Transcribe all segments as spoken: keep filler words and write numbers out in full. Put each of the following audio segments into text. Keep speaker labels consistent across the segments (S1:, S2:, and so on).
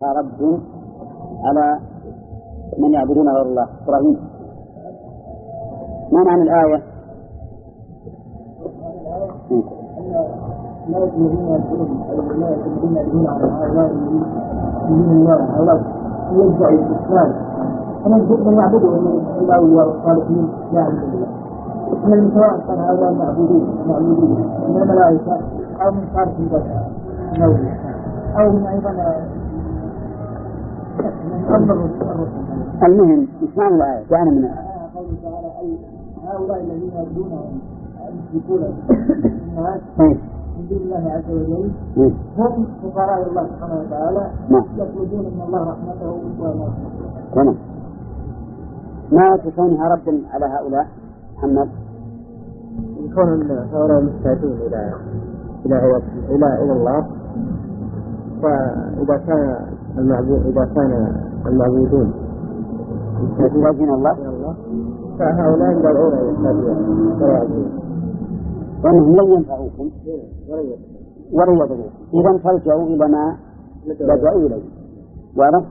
S1: رد على من يعبدون غير الله. إبراهيم ما معنى الآية؟
S2: لا يؤمنون بالله لا يؤمنون على هؤلاء من الله هؤلاء يدعي الإسلام أنا أقول من يعبدوا الأولياء والصالحين يعني من سواء كان هؤلاء معبودين معبودين من الملائكة أو من صالح البشر أو من أيضا من الرسل.
S1: المهم اسمعوا الآية كان من
S2: قوله تعالى هؤلاء الذين يعبدونهم يشركون الناس من دون الله عز وجل هم فقراء الله سبحانه وتعالى يطلبون من الله رحمته ومغفرته.
S1: تمام. ما تكونها رد على هؤلاء محمد؟
S3: يكون هؤلاء محتاجين إلى إلى إلى إلى الله، فإذا كان المعبود إذا كان المعبودون
S1: محتاجين الله
S3: فهؤلاء يدعون يحتاجون ويعبدون
S1: وأنهم لن ينفعوكم ولا يضروكم، إذا ترجعوا إلى ما لجأوا إليه. واضح؟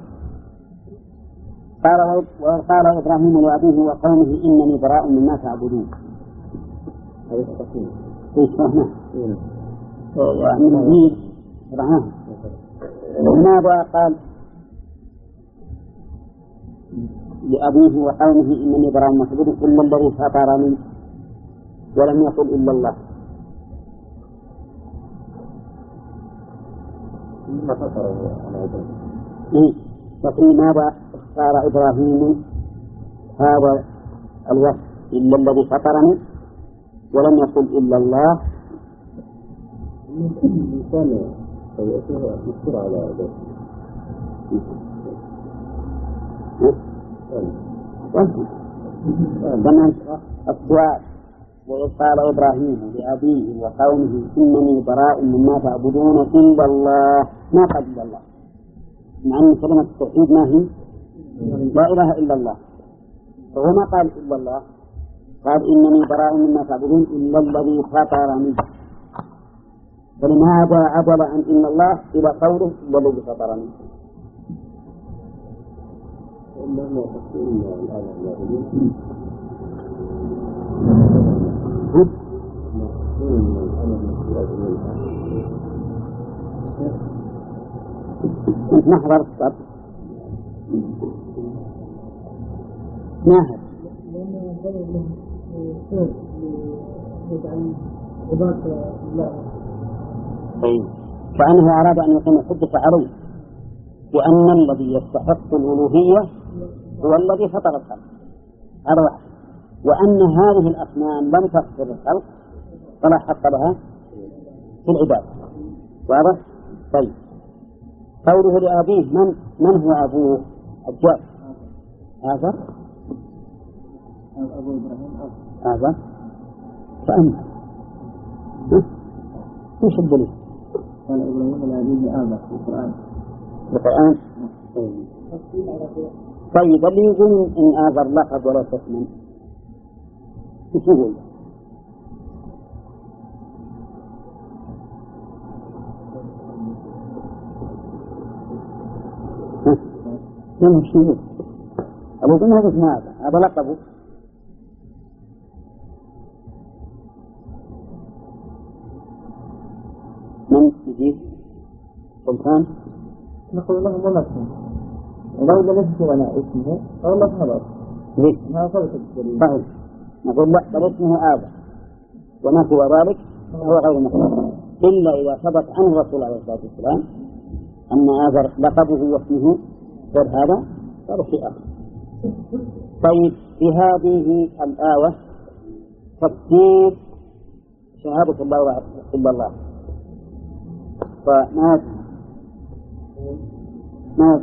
S1: قال وقال إبراهيم لأبيه وقومه إنني براء مما تعبدون.
S3: هذا تقسيم.
S1: إيش فهمنا؟ ومن الدين رحمه. لماذا قال لأبيه وقومه إنني براء مما تعبدون إلا الذي فطرني ولم يقل إلا الله؟
S3: ما فطره على إبراهيم.
S1: إيه؟ وفي ماذا اختار إبراهيم هذا الوصف إلا الذي فطرني ولم يقل إلا الله؟
S3: الإنسان يذكر على
S1: ذلك السؤال وإذ قال إبراهيم لأبيه وقومه إنني براء مما تعبدون إلا الله، ما قال إلا الله، مع أن كلمة التوحيد ما هي لا إله إلا الله، فهو ما قال إلا الله، قال إنني براء مما تعبدون إلا الذي فطرني. فلماذا عدل عن إن الله إلى قوله إلا الذي فطرني؟ أنت ما حضرت الصبر ناهد طيب، فأنه أراد أن يقيم الحجة عليه وأن الذي يستحق الألوهية هو الذي فطر الخلق، هذا واحد، وأن هذه الأصنام لم تفطر الخلق فلا حق لها في العبادة. واضح؟ طيب، قوله لأبيه من من هو أبوه؟ الجاب هذا
S2: أبو إبراهيم
S1: هذا فأنت ايش الدليل؟
S2: قال إبراهيم لأبيه آبا في القرآن.
S1: القرآن. طيب، اللي يقول إن آذر لقب ولا تسمن ايش يقول؟ كم شيء أبو بن هذا اسمه هذا هذا لقبه. من يجيب سلطان؟
S2: نقول له ممثل ولو لم يذكر لنا اسمه أو الله خبر.
S1: ليش؟
S2: ما ثبت الدليل.
S1: طيب، نقول لا بل اسمه آذر وما سوى ذلك فهو غير مخلوق إلا إذا ثبت عنه الرسول عليه الصلاة والسلام أن آذر لقبه واسمه غير هذا هذا شيء آخر. طيب، في هذه الآية تفسير شهادة الله إلا الله، فما ما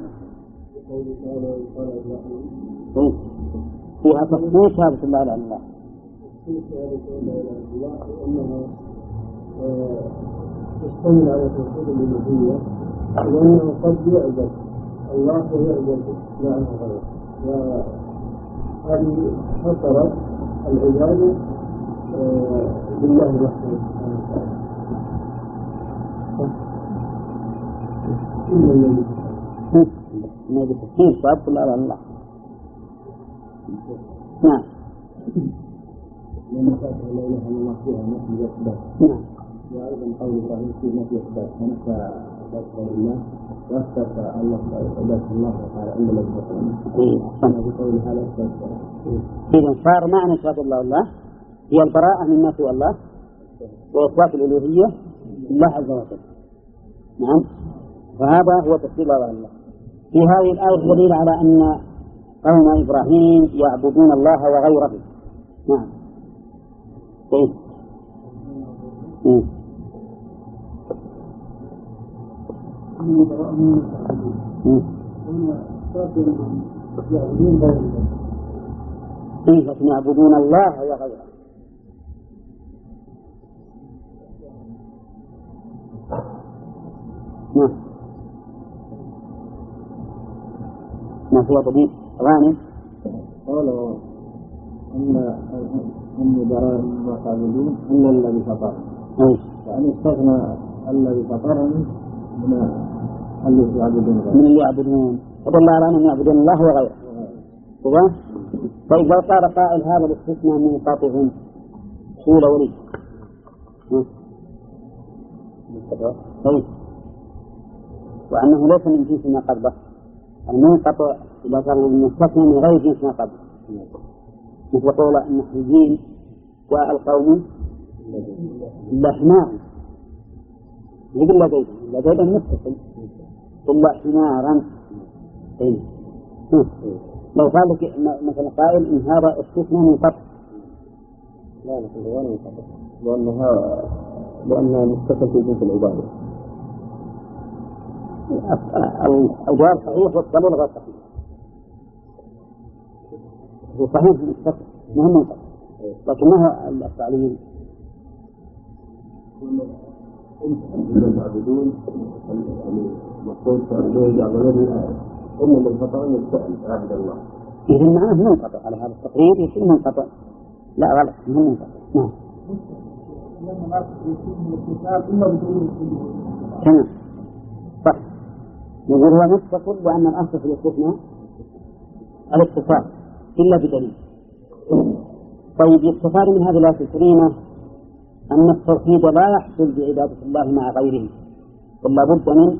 S1: فيها تفسير شهادة الله إلا الله.
S2: تشتمل على توحيد الألوهية وأنه قد يعبد الله ويعبد لا غيره، وهذه فطرت العبادة بالله وحده سبحانه وتعالى. إلا الذي
S1: ما بتفسير صادق لا الله. نعم.
S3: لما فات لا إله إلا الله فيها نفي الإثبات.
S1: نعم.
S3: وأيضا قول إبراهيم في نفي الإثبات فنفى ذكر الله وأثبت الله عبادة الله وقال إلا الذي فطرني. بقول هذا إثبات.
S1: إذا صار معنى شهادة الله الله هي البراءة من نفي الله وإثبات الألوهية لله عز وجل. نعم. فهذا هو تفسير الله. في هذه الآية دليل على أن قوم إبراهيم يعبدون الله وغيره. نعم. طيب. إيه. كيف يعبدون الله وغيره؟ نعم. ما هو دليل غانم؟
S3: قالوا أن أن براء ما تعبدون إلا الذي فطرني. يعني استغنى الذي فطرني من الذي يعبدون غيره.
S1: من اللي يعبدون. فضل على أنهم يعبدون الله وغيره. تمام؟ طيب لو صار قائل هذا الاستثناء من قاطعهم سهولة ولي. طيب. وأنه ليس من جنس ما قبله. المنقطع إذا كان المستثنى من غير جنس ما قبله. مثل قول النحويين والقوم لحمار يقول لديهم لديهم متصل إلا حمارا. لو قال لك مثلا قائل إن هذا استثناء من قبل
S3: لا نقول غير من قبل لأنها لأنها متصل في جنس العبادة.
S1: الجواب صحيح والقبول غير صحيح. هو صحيح متصل مهم من قبل لكن ما هو التعليل؟
S3: يعبدون المقصود تعبدون يعبدون هم من الخطأ يستأل عبد الله.
S1: إذا معناه منقطع على هذا التقرير يصير منقطع. لا غلط مهم منقطع. نعم. تمام. صح. نقول هو متصل لأن الأصل في الاستثناء الاتصال إلا بدليل. طيب يستفاد من هذه الآية الكريمة أن التوحيد لا يحصل بعبادة الله مع غيره بل لابد من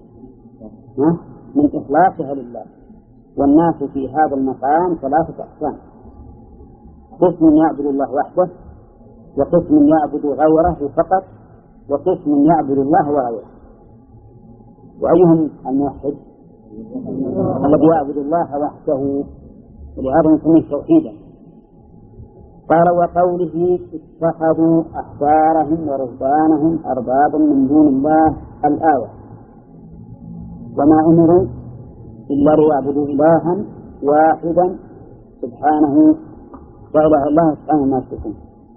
S1: من إخلاصها لله. والناس في هذا المقام ثلاثة أقسام: قسم يعبد الله وحده، وقسم يعبد غيره فقط، وقسم يعبد الله وغيره. وأيهم الموحد؟ الذي يعبد الله وحده، ولهذا نسميه توحيدا. قال: وقوله اتخذوا أحبارهم ورهبانهم أربابا من دون الله الآية. وما أمروا إلا ليعبدوا إلها واحدا سبحانه وإله الله سبحانه ما يشركون.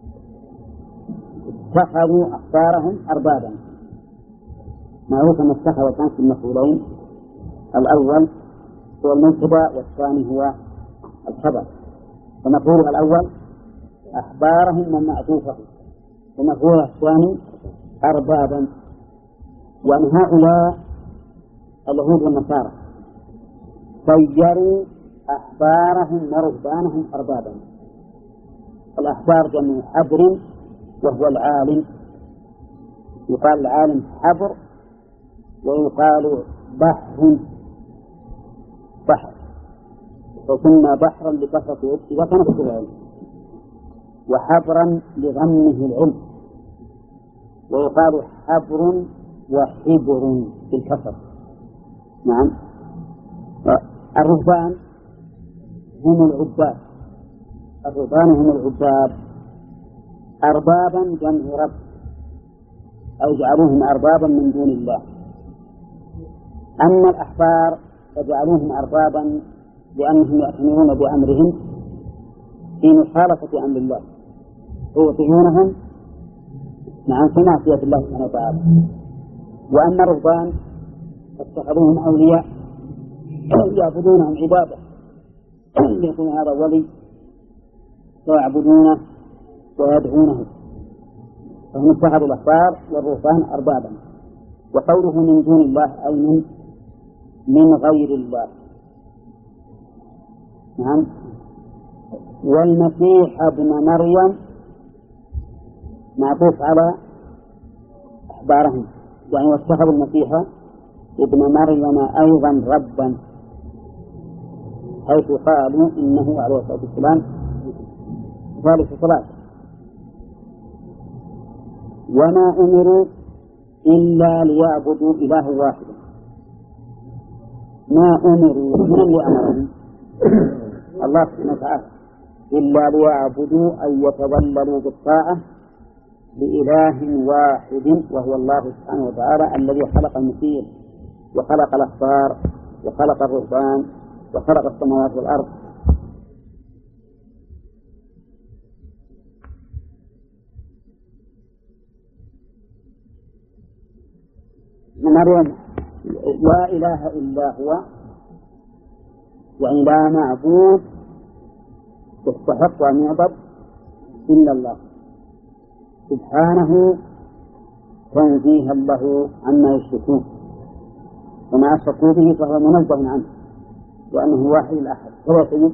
S1: اتخذوا أحبارهم أربابا، معروف أن اتخذوا كان في المفعولين، الأول هو المبتدأ والثاني هو الخبر. فمفعول الأول أحبارهم من معطوفه، ومفعول الثاني أربابا. وأن هؤلاء اليهود والنصارى صيروا أحبارهم ورهبانهم أربابا. الأحبار جمع حبر وهو العالم، يقال العالم حبر، ويقال بحر بحر، وسمى بحرا لكثرة وكنفة العلم، وحبرا لغمه العلم، ويقال حبر وحبر بالكسر. نعم. الرهبان هم العباد، الرهبان هم العباد. أربابا جمع رب، أو جعلوهم أربابا من دون الله. أما الأحبار فجعلوهم أربابا لأنهم يأتمرون بأمرهم في مخالفة أمر الله، يطيعونهم نعم في معصية الله سبحانه وتعالى. وأما الرهبان فاتخذوهم أولياء يعبدونهم عبادة، يكون هذا ولي ويعبدونه ويدعونه، فهم اتخذوا الأحبار والرهبان أربابا. وقوله من دون الله أي من من غير الله، نعم. والمسيح ابن مريم معطوف على أخبارهم، يعني واتخذوا المسيح ابن مريم أيضا ربا، حيث قالوا إنه عليه الصلاة والسلام ثالث صلاة. وما أمروا إلا ليعبدوا إله واحد. ما أمروا، من اللي أمرهم؟ الله سبحانه وتعالى، إلا ليعبدوا أن يتضللوا بالطاعة لإله واحد وهو الله سبحانه وتعالى الذي خلق المسيح وخلق الأخبار وخلق الرهبان وخلق السماوات والأرض. مريم لا إله إلا هو، يعني لا معبود يستحق أن يعبد إلا الله سبحانه تنزيها له عما يشركون، وما أشركوا به فهو منزه عنه وأنه واحد الأحد. هو سيد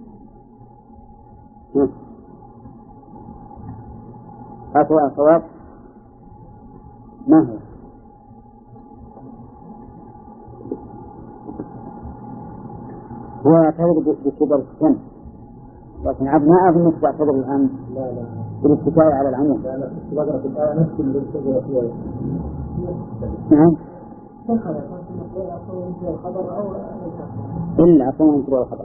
S1: هذا الصواب. ما هو؟ هو يعتبر بكبر السن، لكن عاد ما أظن تعتبر الآن بالاتكاء على العموم. نعم. إلا أصلا ينكر الخبر.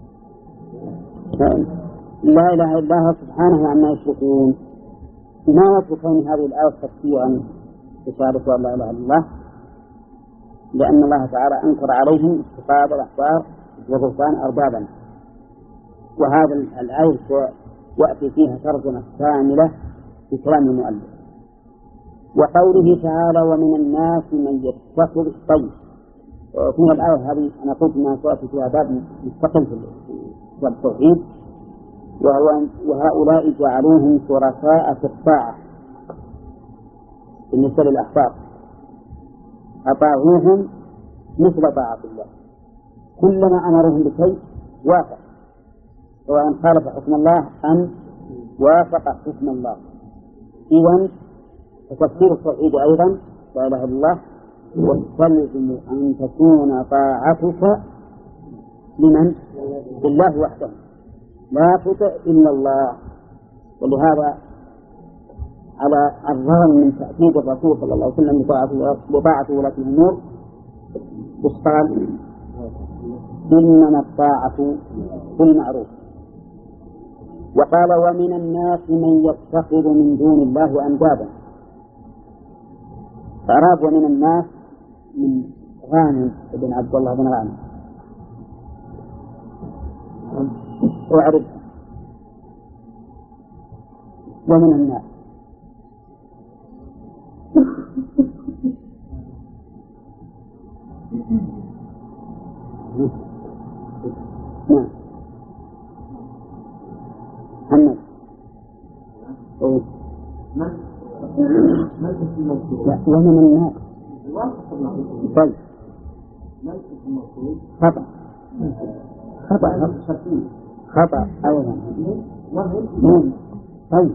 S1: لا إله إلا هو سبحانه عما يشركون. ما وجه كون هذه الآية تفسيرا بشهادة أن لا إله إلا الله؟ لأن الله تعالى أنكر عليهم اتخاذ الأحبار والرهبان أربابا، وهذا الآية يأتي فيها ترجمة كاملة في كلام المؤلف. وقوله تعالى ومن الناس من يتخذ الطيب، في الآية هذه أنا قلت أنها تأتي فيها باب مستقل في التوحيد، وهو وهؤلاء جعلوهم شركاء في الطاعة بالنسبة للأحبار، أطاعوهم مثل طاعة الله، كلما أمرهم بشيء وافق، سواء خالف حكم الله أم وافق حكم الله. إذن فتفسير التوحيد أيضا لا إله إلا الله، واستلزم أن تكون طاعتك لمن؟ لله وحده، لا تطع إلا الله. ولهذا على الرغم من تأكيد الرسول صلى الله عليه وسلم بطاعة ولاة الأمور قال إنما الطاعة بالمعروف. وقال ومن الناس من يتخذ من دون الله أندادا. فأراد ومن الناس من غانم بن عبد الله بن غانم، وأعرف ومن الناس نعم محمد ايه ومن الناس طيب خطأ خطأ خطأ أيضا طيب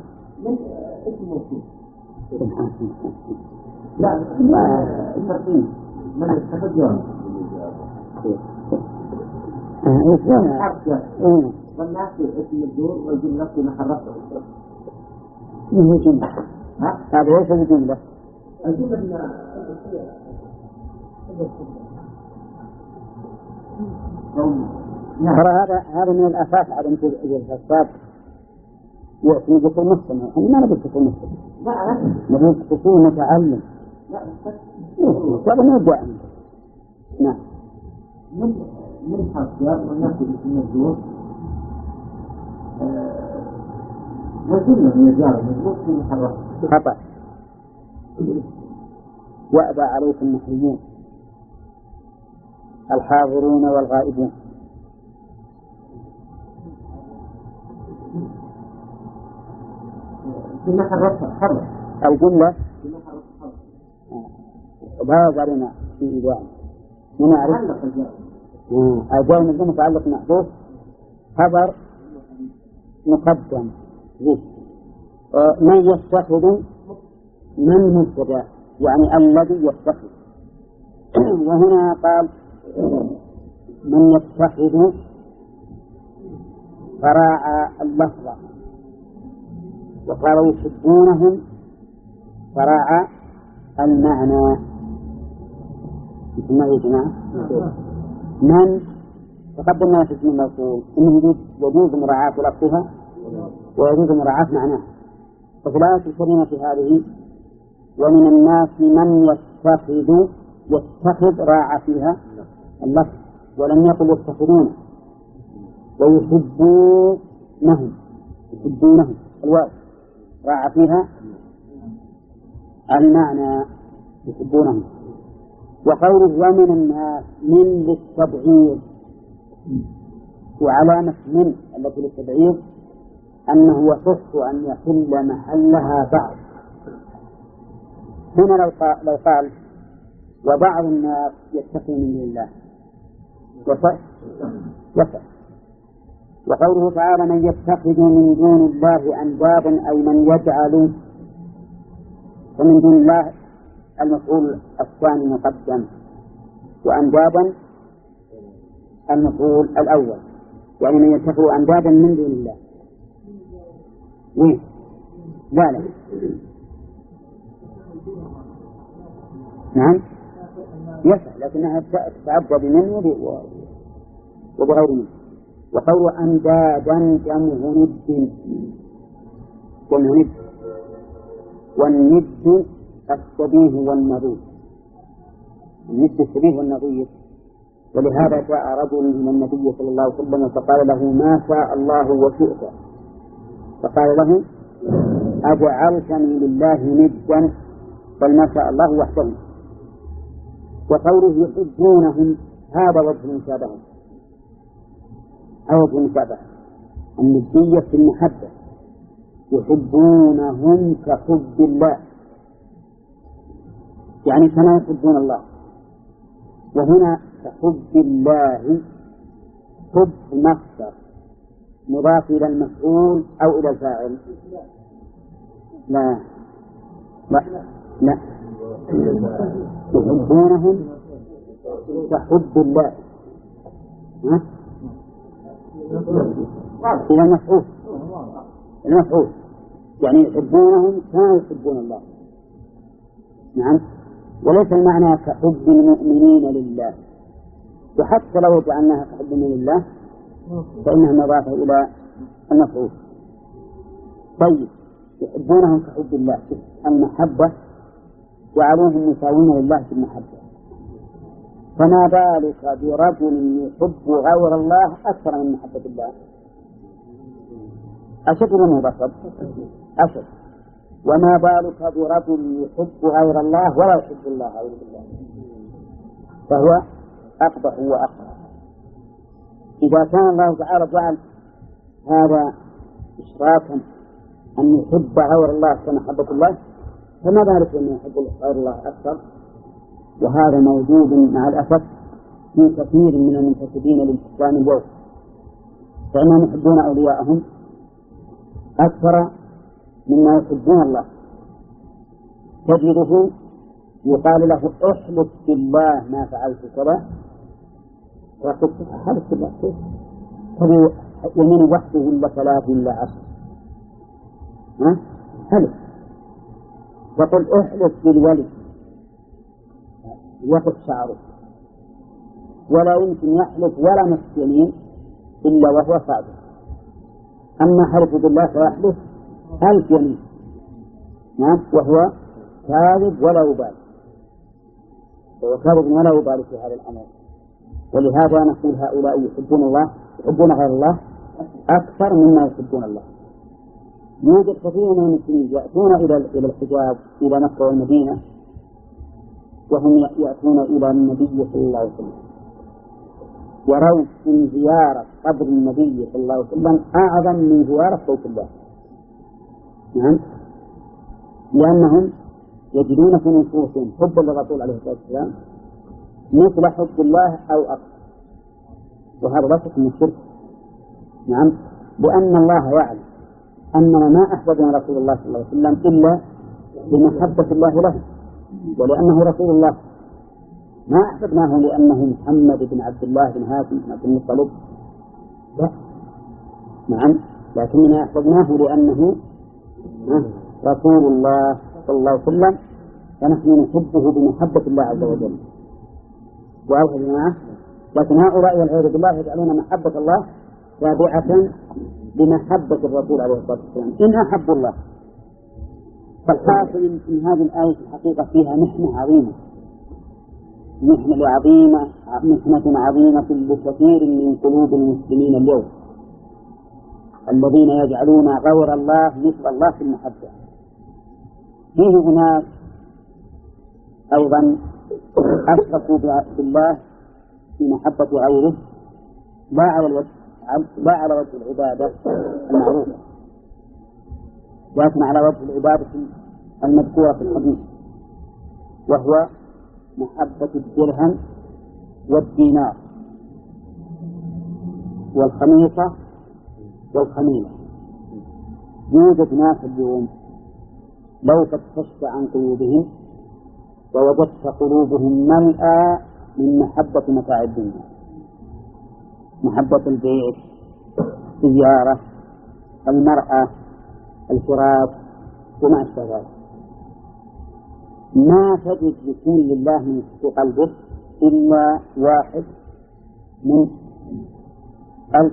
S1: لا لا من يستخدم والناس اسم الدور والجملة في محل رفعه. هذا ليس الجملة. الجملة ترى هذا هذا من الأساس عدم الفساد يأتي بكل مسلم. إحنا ما نبي بكل مسلم. لا نبي بكل متعلم. لا هذا ما يبدأ. نعم. من من حصيات والناس اسم الدور وجملة من الجار مجموع في محل خطأ. وأبى عليكم النحيون الحاضرون والغائبون. في محل رفع حرف الجملة وهذا قالنا في إيجاب من أعرف الجار الجار مجموع متعلق محذوف خبر مقدم. من يتخذ من مبتدأ يعني الذي يتخذ. وهنا قال من يتخذ فراعى اللفظ، وقالوا يحبونهم فراعى المعنى. ما يجمع من تقدم لنا في اسم الموصول إنه يجوز مراعاة لفظها ويجوز مراعاة معناها. وفي الآية الكريمة في هذه ومن الناس من يتخذ يتخذ راعى فيها اللفظ ولم يقل يتخذون، ويحبونهم يحبونهم الواو راعى فيها المعنى يحبونهم. وقوله ومن الناس من للتبعيض، وعلامة من التي للتبعيض أنه يصح أن يحل محلها بعض. هنا لو قال, لو قال وبعض الناس يتخذ من دون الله يصح يصح. وقوله تعالى من يتخذ من دون الله أندابا أو من يجعل، ومن دون الله المفعول الثاني مقدم، وأندابا المفعول الأول، يعني من يتخذ أندابا من دون الله. وين؟ لا لا نعم يصح، لكنها تتعبد منه وبغير منه. وقول أندادا جمع ند، جمع ند، والند الشبيه والنظير، الند الشبيه والنظير. ولهذا جاء رجل من النبي صلى الله عليه وسلم فقال له ما شاء الله وشئت، فقال له أجعلتني لله ندا بل ما شاء الله وحده. وقوله يحبونهم هذا وجه المشابهة، أو وجه المشابهة الندية في المحبة، يحبونهم كحب الله يعني كما يحبون الله. وهنا كحب الله حب مصدر مضاف إلى المفعول أو إلى الفاعل؟ لا لا لا يحبونهم كحب الله ها؟ إلى المفعول المفعول يعني يحبونهم كما يحبون الله. نعم. وليس المعنى كحب المؤمنين لله، وحتى لو جعلناها كحب المؤمنين لله فإنها مضافة إلى المفعول. طيب يحبونهم كحب الله، المحبة جعلوهم مساوين لله في المحبة، فما بالك برجل يحب غير الله أكثر من محبة الله؟ أشد منه بصد أشد. وما بالك برجل يحب غير الله ولا يحب الله أعوذ بالله، فهو أقبح وأقبح. إذا كان الله تعالى جعل هذا إشراكا أن يحب غير الله كمحبة الله، فما بالك أن يحب غير الله أكثر؟ وهذا موجود مع الأسف في كثير من المنتسبين للإسلام اليوم، فإنهم يحبون أولياءهم أكثر مما يحبون الله. تجده يقال له احلف بالله ما فعلت كذا، وقلت حلف بالله كيف؟ هذا يمين وحده ولا ثلاث ولا عشر؟ ها؟ حلف. وقل احلف بالولي يقف شعره، ولا يمكن يحلف ولا نصف يمين إلا وهو صادق. أما حلف بالله فيحلف ألف يمين نعم وهو كاذب ولا يبالي، وهو كاذب ولا يبالي في هذا الأمر. ولهذا نقول هؤلاء يحبون الله يحبون غير الله أكثر مما يحبون الله. يوجد كثير من المسلمين يأتون إلى إلى الحجاز إلى مكة والمدينة وهم يأتون إلى النبي صلى الله عليه وسلم، يروا من زيارة قبر النبي صلى الله عليه وسلم أعظم من زيارة بيت الله. نعم. لأنهم يجدون في نفوسهم حب الرسول عليه الصلاة والسلام مثل حب الله أو أكثر، وهذا لا شك من الشرك، نعم، لأن الله يعلم أننا ما أحببنا رسول الله صلى الله عليه وسلم إلا بمحبة الله له، ولأنه رسول الله، ما أحببناه لأنه محمد بن عبد الله بن هاشم بن عبد المطلب، لا، نعم، لكننا أحببناه لأنه رسول الله صلى الله عليه وسلم، فنحن نحبه بمحبة الله عز وجل. وأوحى جماعة، لكن هؤلاء والعياذ بالله يجعلون محبة الله تابعة لمحبة الرسول عليه الصلاة والسلام إن أحبوا الله. فالحاصل من هذه الآية الحقيقة فيها محنة عظيمة، محنة عظيمة محنة عظيمة لكثير من قلوب المسلمين اليوم، الذين يجعلون غير الله مثل الله في المحبة. فيه أناس أيضا أشركوا بالله في محبة غيره، لا على الوجه لا على وجه العبادة المعروفة، لكن على وجه العبادة المذكورة في الحديث، وهو محبة الدرهم والدينار والخميصة والخميلة. يوجد ناس اليوم لو فتشت عن قلوبهم ووجدت قلوبهم ملأى من محبة متاع الدنيا، محبة البيت، السيارة، المرأة، الفراش وما أشبه ذلك. ما تجد ذكر لله من في قلبه إلا واحد من ألف.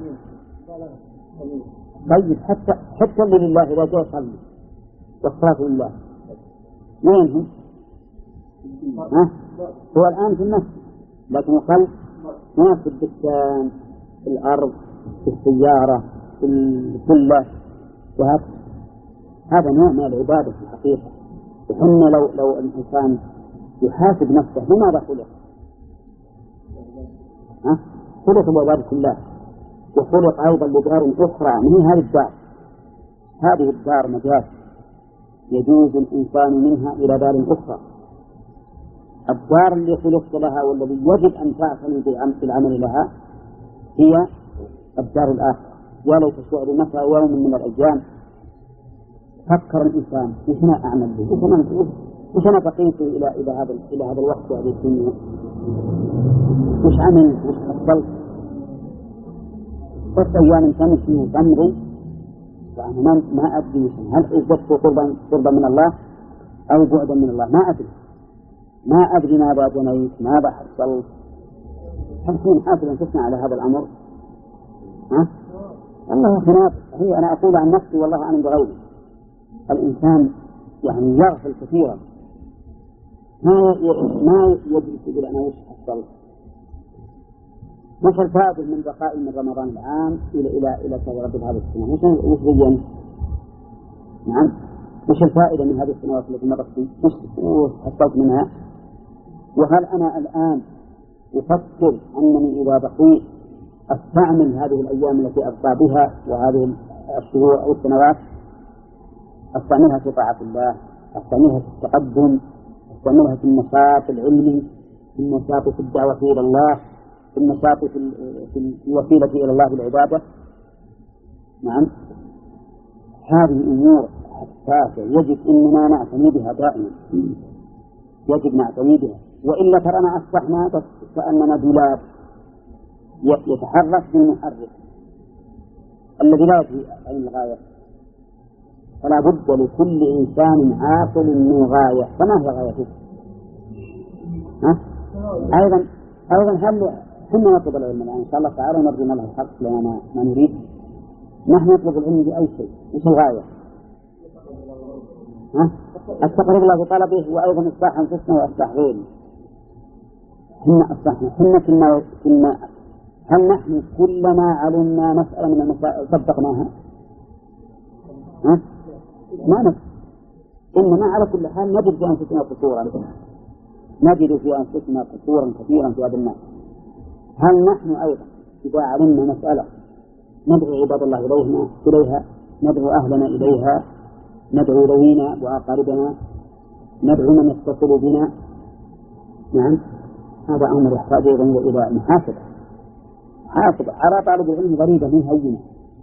S1: طيب حتى حتى لله إذا جاء يصلي والصلاة لله وين هم؟ ها؟ هو الآن في المسجد، لكن القلب ما في الدكان، في الأرض، في السيارة، في الكلة، وهكذا. هذا نوع من العبادة في الحقيقة. وحنا لو لو الإنسان يحاسب نفسه لماذا خلق؟ ها؟ خلق العبادة الله، وخلق أيضا لدار أخرى من هذه الدار. هذه الدار مجال يجوز الإنسان منها إلى دار أخرى. الدار اللي خلقت لها والذي يجب أن تعتني في العمل لها هي الدار الآخرة. ولو تشعر متى يوم من الأيام فكر الإنسان وش أنا أعمل به، وش أنا وش أنا بقيت إلى إلى هذا إلى هذا الوقت وهذه الدنيا، وش عملت وش حصلت. ست أيام تمشي وتمضي وأنا ما أدري هل ازددت قربا قربا من الله أو بعدا من الله، ما أدري ما أدري ماذا جنيت ماذا حصلت. هل تكون حاسبا تسمع على هذا الأمر؟ ها؟ الله خلاف. هي أنا أقول عن نفسي والله أعلم بغيري. الإنسان يعني يغفل كثيرا، ما ما يدري يقول أنا وش حصلت. مش الفائدة من بقاء من رمضان العام إلى إلى إلى تجربة هذه السنة؟ مش مش بين نعم مش الفائدة من هذه السنوات التي مرت فيه؟ مش حصلت منها؟ وهل أنا الآن أفكر أنني إذا بقيت أستعمل هذه الأيام التي أبقى بها وهذه الشهور أو السنوات أستعملها في طاعة الله، أستعملها في التقدم، أستعملها في النشاط العلمي، في النشاط في الدعوة إلى الله، في النشاط في, في الوسيلة إلى الله بالعبادة؟ نعم، هذه أمور حساسة يجب أننا نعتني بها دائما، يجب نعتني بها، وإلا ترانا أصبحنا بس كأننا دولاب يتحرك بالمحرك الذي لا يجري عن الغاية. فلا بد لكل إنسان عاقل من غاية، فما هي غايته؟ ها؟ أيضا أيضا هل حنا نطلب العلم الآن إن شاء الله تعالى ونرجو له الحق لنا ما نريد؟ نحن نطلب العلم بأي شيء، إيش الغاية؟ ها؟ التقرب الله بطلبه وأيضا إصلاح أنفسنا وإصلاح غيرنا. حنا أصلحنا حنا كنا كنا هل نحن كلما علمنا مسألة من المسائل صدقناها؟ ها؟ ما نفس. إنما على كل حال نجد في أنفسنا قصورا، نجد في أنفسنا قصورا كثيرا في هذا الناس. هل نحن أيضا إذا علمنا مسألة ندعو عباد الله إليها إليها ندعو أهلنا إليها، ندعو ذوينا وأقاربنا، ندعو من يتصل بنا؟ نعم، هذا أمر يحتاج إلى محاسبة. حاسب على طالب العلم غريبة من هينة،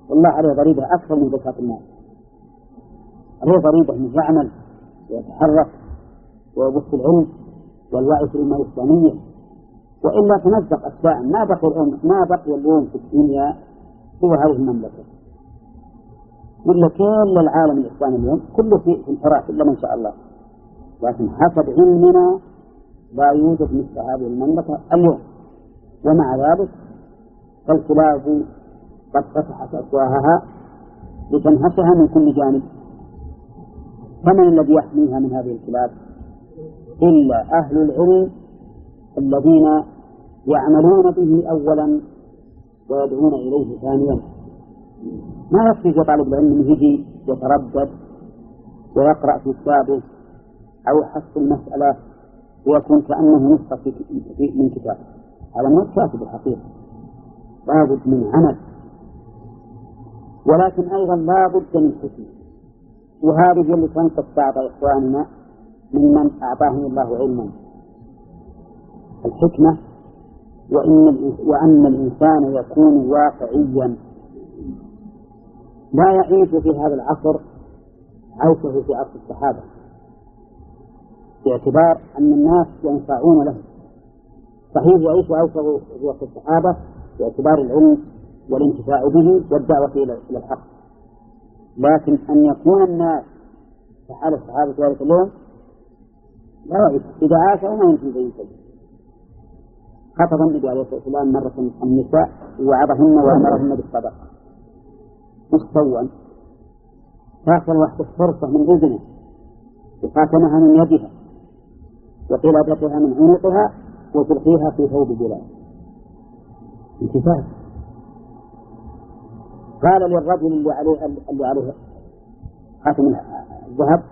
S1: والله عليه ضريبة أكثر من زكاة المال، عليه ضريبة أنه يعمل ويتحرك ويبث العلم والوعي في الأمة الإسلامية، وإلا تمزق أشياء ما بقي اليوم ما بقي اليوم في الدنيا سوى هذه المملكة، ولا كل العالم الإسلامي اليوم كله في انحراف إلا من شاء الله، لكن حسب علمنا لا يوجد مثل هذه المملكة اليوم. ومع ذلك فالكلاب قد فتحت أفواهها لتنهشها من كل جانب، فمن الذي يحميها من هذه الكلاب إلا أهل العلم الذين يعملون به أولا ويدعون إليه ثانيا. ما يكفي طالب العلم أنه يجي يتردد ويقرأ في كتابه أو يحصل المسألة ويكون كأنه نسخة من كتاب، هذا ما كافي بالحقيقة، لابد من عمل، ولكن أيضا لابد من حكمة. وهذه اللي تنقص بعض إخواننا ممن أعطاهم الله علما، الحكمة، وإن وأن الإنسان يكون واقعيا لا يعيش في هذا العصر عيشه في عصر الصحابة، باعتبار أن الناس ينفعون له. صحيح يعيش عيشه في وقت الصحابة باعتبار العلم والانتفاع به والدعوة إلى الحق، لكن أن يكون الناس كحال الصحابة ذلك اليوم لا يعيش، إذا عاش وما يمكن أن ينتج. خطب النبي عليه الصلاة والسلام مرة النساء ووعظهن وأمرهن بالصدقة، مستوى تأخذ واحدة فرصة من أذنه وخاتمها من يدها وقلادتها من عنقها وتلقيها في ثوب بلال، انتفاع. قال للرجل اللي عليه اللي عليه خاتم الذهب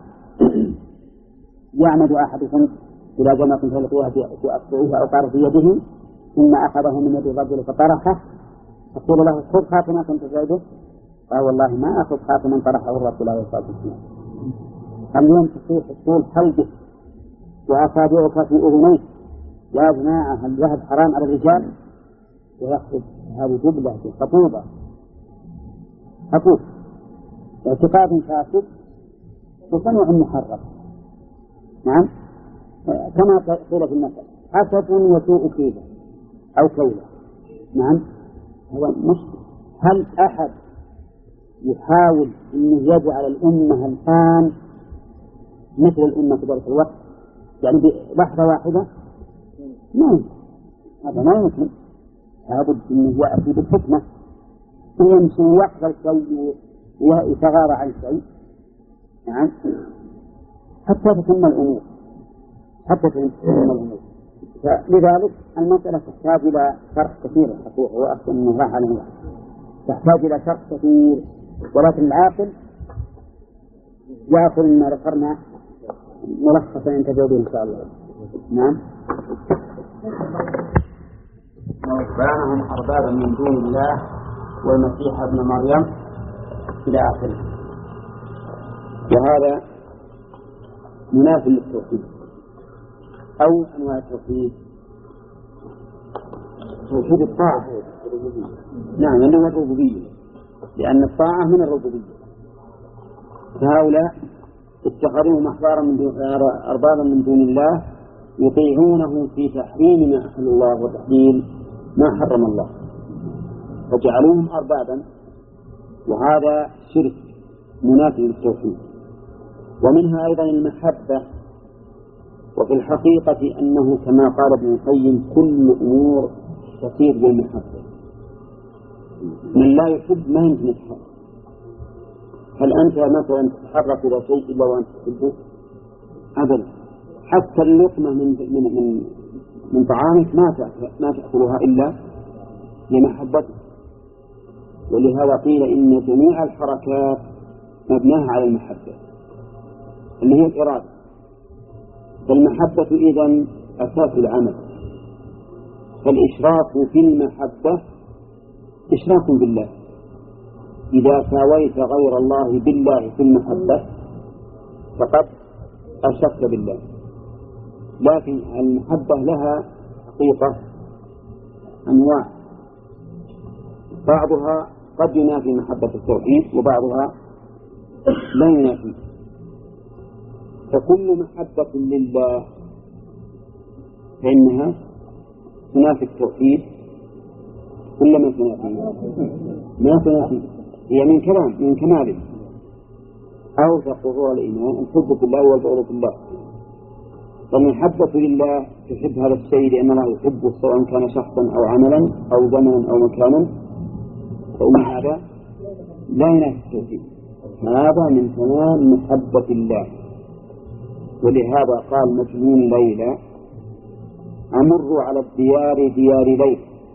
S1: يعمد أحدكم إلى جمرة فيلقيها في أصبعه أو قار في يده، ثم أخذه من يد الرجل فطرحه، فقيل له خذ خاتما كنت تزيده، قال والله ما أخذ خاتما طرحه الرسول عليه الصلاة والسلام. اليوم تصيح طول حلقه وأصابعك في أذنيك، يا جماعة الذهب حرام على الرجال، ويأخذ هذه جبلة خطوبة خطوب اعتقاد فاسد وصنع محرم. نعم، كما قيل في المثل حسد وسوء كيلة أو كيلة. نعم، هو مشكل. هل أحد يحاول أن يجعل الأمة الآن مثل الأمة في ذلك الوقت، يعني بلحظة واحدة؟ ما هذا ما يمكن. لابد أن يأتي بالحكمة ويمشي ويقبل شيء ويتغاضى عن شيء. نعم، حتى تتم الأمور حتى تتم الأمور. فلذلك المسألة تحتاج إلى شرح كثير الحقيقة، وأحسن من راح على الله تحتاج إلى شرح كثير، ولكن العاقل يأخذ ما ذكرنا ملخصا ينتبه به إن شاء الله. نعم،
S3: وربانهم أربابا من دون الله والمسيح ابن مريم إلى آخره. وهذا منافي للتوحيد أو أنواع التوحيد، توحيد الطاعة. نعم، أنه الربوبية، لأن الطاعة من الربوبية. فهؤلاء اتخذوهم أحبارا من دون أربابا من دون الله يطيعونه في تحريم ما أحل الله وتحليل ما حرم الله، فجعلوهم أربابا، وهذا شرك منافي للتوحيد. ومنها أيضا المحبة، وفي الحقيقة أنه كما قال ابن القيم كل أمور تسير بالمحبة. من لا يحب ما يمكن يتحرك. هل أنت مثلا تتحرك إلى شيء إلا وأنت تحبه؟ أبدا. حتى اللقمة من من من, من طعامك ما ما تأكلها إلا لمحبته. ولهذا قيل إن جميع الحركات مبناها على المحبة اللي هي الإرادة. فالمحبة إذن أساس العمل، فالإشراك في المحبة إشراك بالله. إذا ساويت غير الله بالله في المحبة فقد أشركت بالله. لكن المحبة لها حقيقة أنواع، بعضها قد ينافي محبة التوحيد وبعضها لا ينافي. فكل محبة لله فإنها تنافي التوحيد كل ما تنافي ما تنافي، هي من كلام من كماله أوثق ظهور الإيمان الحب في الله والبغض في الله. فالمحبة لله تحب هذا الشيء لأن الله يحبه سواء كان شخصا أو عملا أو زمنا أو مكانا، فإن هذا لا ينافي التوحيد، هذا من تمام محبة الله. ولهذا قال مجنون ليلى: أمر على الديار ديار ليل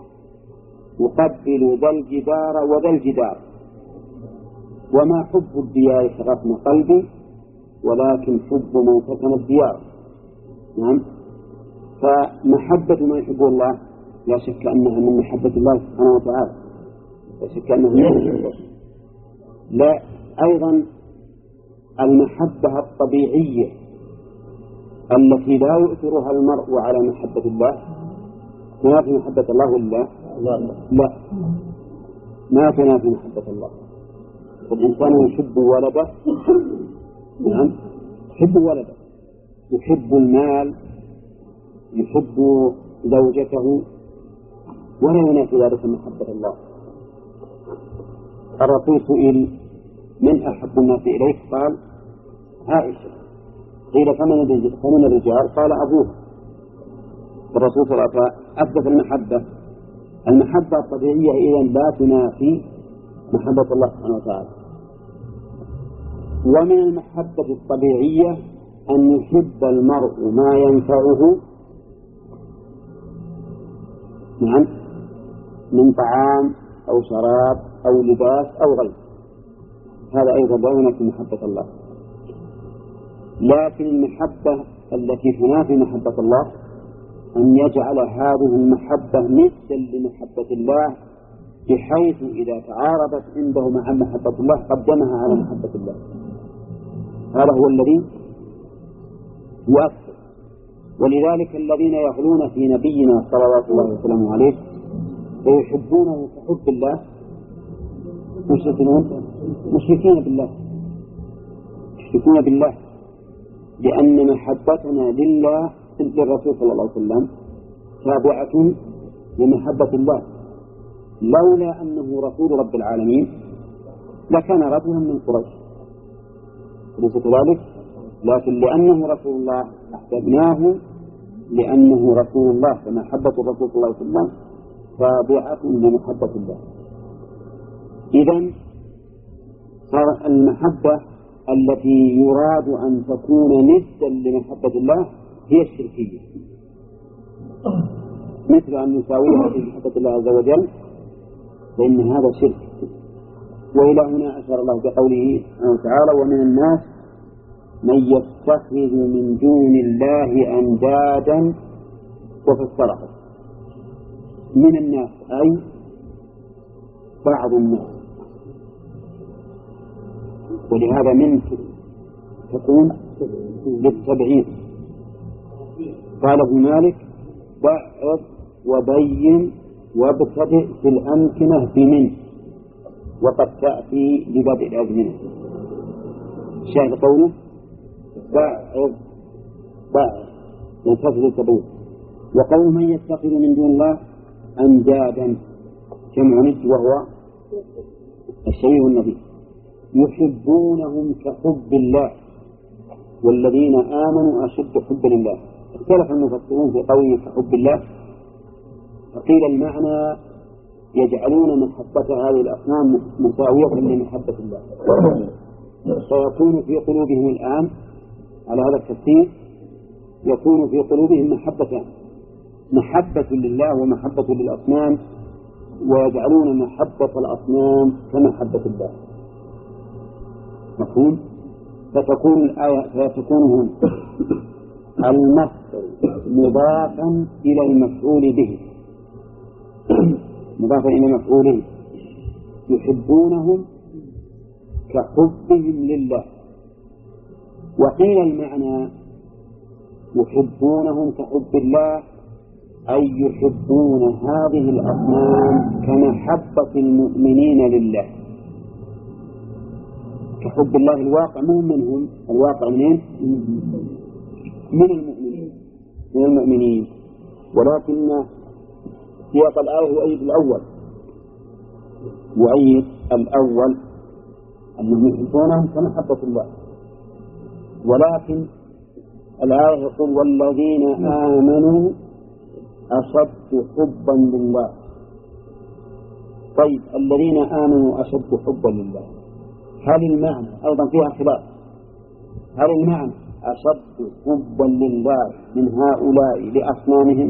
S3: يقبل ذا الجدار وذا الجدار وما حب الديار شغفنا قلبي ولكن حب من سكن الديار. نعم. فمحبة ما يحب الله لا شك أنها من محبة الله سبحانه وتعالى، لا شك أنها من محبة الله. لا أيضا المحبة الطبيعية التي لا يؤثرها المرء على محبة الله تنافي محبة الله ولا لا؟ ما تنافي محبة الله. والإنسان يحب ولده، نعم، يحب ولده، يحب المال، يحب زوجته، ولا ينافي ذلك محبة الله. الرسول سئل: من أحب الناس إليك؟ قال: عائشة. قيل: فمن الرجال؟ قال: أبوه. الرسول صلى الله عليه وسلم أثبت المحبة. المحبة الطبيعية إذن لا تنافي محبة الله سبحانه وتعالى. ومن المحبة الطبيعية أن يحب المرء ما ينفعه، نعم، من طعام أو شراب أو لباس أو غيره، هذا أيضا لا ينافي محبة الله. لكن المحبة التي تنافي محبة الله أن يجعل هذه المحبة مثلا لمحبة الله، بحيث إذا تعارضت عنده مع محبة الله قدمها على محبة الله. هذا هو الذي يؤثر. ولذلك الذين يغلون في نبينا صلوات الله وسلامه عليه ويحبونه كحب الله مشركون مشركين بالله مشركون بالله لأن محبتنا لله للرسول صلى الله عليه وسلم تابعة لمحبة الله. لولا أنه رسول رب العالمين لكان رجلا من قريش، أليس كذلك؟ لكن لأنه رسول الله أحببناه لأنه رسول الله، فمحبة الرسول صلى الله عليه وسلم تابعة لمحبة الله. إذن صار المحبة التي يراد أن تكون ندا لمحبة الله هي الشركية، مثل أن يساويها في محبة الله عز وجل، فإن هذا شرك. وإلى هنا أشار الله بقوله تعالى: ومن الناس من يتخذ من دون الله أندادا، وفسره من الناس أي بعض الناس. ولهذا من تكون للتبعيد. قال ابن مالك: بعض وبين وابتدئ في الأمكنة بمن، وقد تأتي ببدء الأزمنة. شاهد قوله بعض بعض ينتفذ التبعيد. وقول من يتخذ من دون الله أندادا جمع ند وهو الشيء النبي، يحبونهم كحب الله والذين آمنوا أشد حب لله. اختلف المفسرون في قوله كحب الله، فقيل المعنى يجعلون محبة هذه الأصنام مساوية لمحبة الله، فيكون في قلوبهم الآن على هذا التفسير يكون في قلوبهم محبتان: محبة لله ومحبة للأصنام، ويجعلون محبة الأصنام كمحبة الله. مفهوم؟ فتكون الآية فتكون المصدر مضافا إلى المفعول به، مضافا إلى مفعوله، يحبونهم كحبهم لله. وقيل المعنى يحبونهم كحب الله أي يحبون هذه الأصنام كمحبة المؤمنين لله، كحب الله الواقع مو منهم، الواقع منين؟ من المؤمنين من المؤمنين ولكن سياق الآية يؤيد الأول يؤيد الأول أنهم يحبونهم كمحبة الله، ولكن الآية يقول والذين آمنوا أشد حبا لله. طيب الذين آمنوا أشد حبا لله، هل المعنى أيضا فيها خلاف، هل المعنى أشد حبا لله من هؤلاء لأصنامهم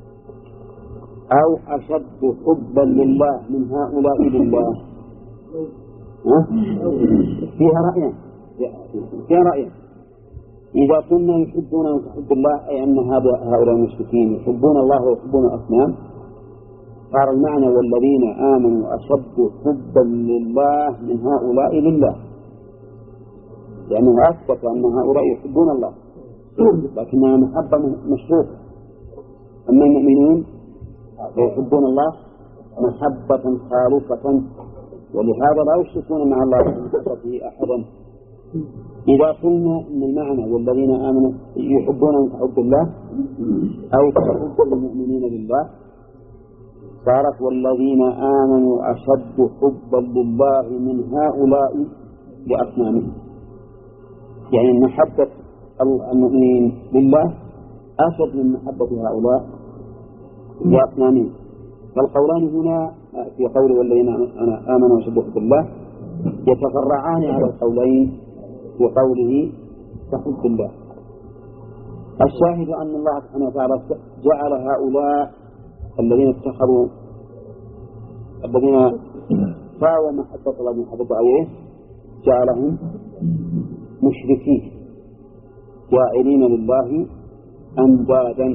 S3: أو أشد حبا لله من هؤلاء لله؟ ها؟ فيها رأيين فيها رأيين إذا كنا يحبون كحب الله أي أن هؤلاء المشركين يحبون الله ويحبون الأصنام، صار المعنى والذين آمنوا أشد حبا لله من هؤلاء لله، لأنه أثبت أن هؤلاء يحبون الله لكنها محبة مشروطة. أما المؤمنون يحبون الله محبة خالصة، ولهذا لا يشركون مع الله في محبته أحدا. إذا قلنا أن المعنى والذين آمنوا يحبون كحب الله أو كحب المؤمنين لله، صارت والذين آمنوا أشد حبا لله من هؤلاء لأصنامهم، يعني محبة المؤمنين لله أشد من محبة هؤلاء لأصنامهم. فالقولان هنا في قول والذين آمنوا أشد حبا لله يتفرعان على القولين في قوله كحب الله. الشاهد أن الله سبحانه وتعالى جعل هؤلاء الذين اتخذوا الذين ساووا محبة الله بمحبة غيره جعلهم مشركين جاعلين لله أندادا.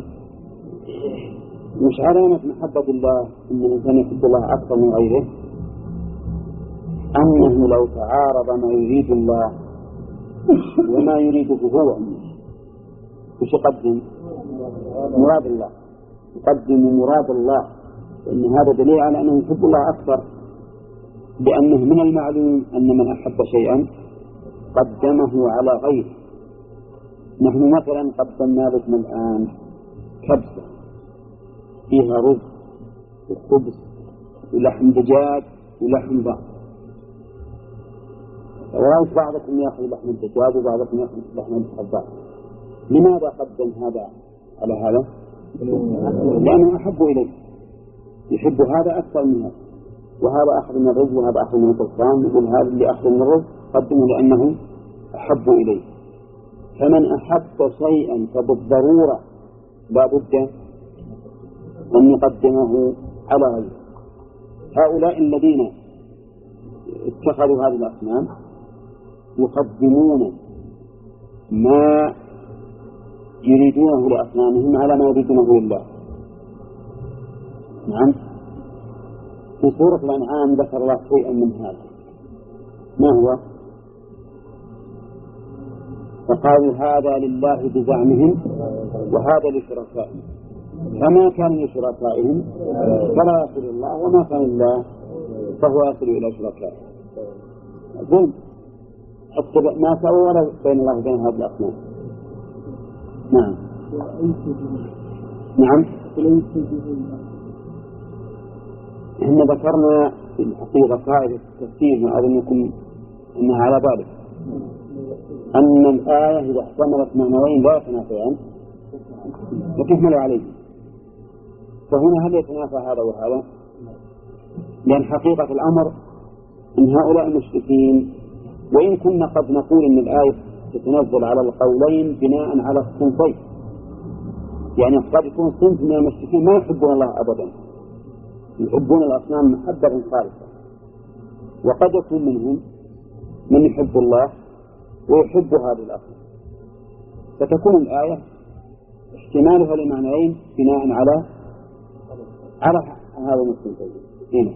S3: مش علامة محبة الله أن الإنسان يحب الله أكثر من غيره أنه لو تعارض ما يريد الله وما يريده هو وش يقدم؟ مراد الله، يقدم مراد الله، وإن هذا دليل على أنه يحب الله أكثر، لأنه من المعلوم أن من أحب شيئا قدمه على غيره. نحن مثلا قدمنا لكم الآن كبسة فيها رز وخبز ولحم دجاج ولحم ضأن، ورأيت بعضكم يأخذ لحم الدجاج وبعضكم يأخذ لحم الضأن، لماذا قدم هذا على هذا؟ لأنه أحب إليه، يحب هذا أكثر من هذا، وهذا أخذ من الرز وهذا أخذ من الطعام، يقول هذا اللي أخذ من الرز قدمه لأنه أحب إليه. فمن أحب شيئا فبالضرورة لا بد أن يقدمه على غيره. هؤلاء الذين اتخذوا هذه الأصنام يقدمون ما يريدونه لأصنامهم على ما يريدونه لله. نعم، في سورة الأنعام ذكر الله شيئا من هذا، ما هو؟ فقالوا هذا لله بزعمهم وهذا لشركائهم، فما كان لشركائهم فلا يصل الله، وما كان لله فهو يصل إلى شركائه. ظلم ما سووا ولا بين الله وبين هذه الأصنام. نعم نعم احنا ذكرنا في الحقيقة قاعدة التفسير وأظنكم أنها على ذلك، أن الآية إذا احتملت معنوين لا يتنافيان وتحمل عليه. فهنا هل يتنافى هذا وهذا؟ لأن حقيقة الأمر أن هؤلاء المشركين، وإن كنا قد نقول أن الآية تتنزل على القولين بناء على الصنفين، يعني قد يكون صنف من المشركين ما يحبون الله أبدا، يحبون الأصنام محبة خالصة، وقد يكون منهم من يحب الله ويحب هذه الأصنام، فتكون الآية احتمالها لمعنيين بناء على على هذا الصنفين. هنا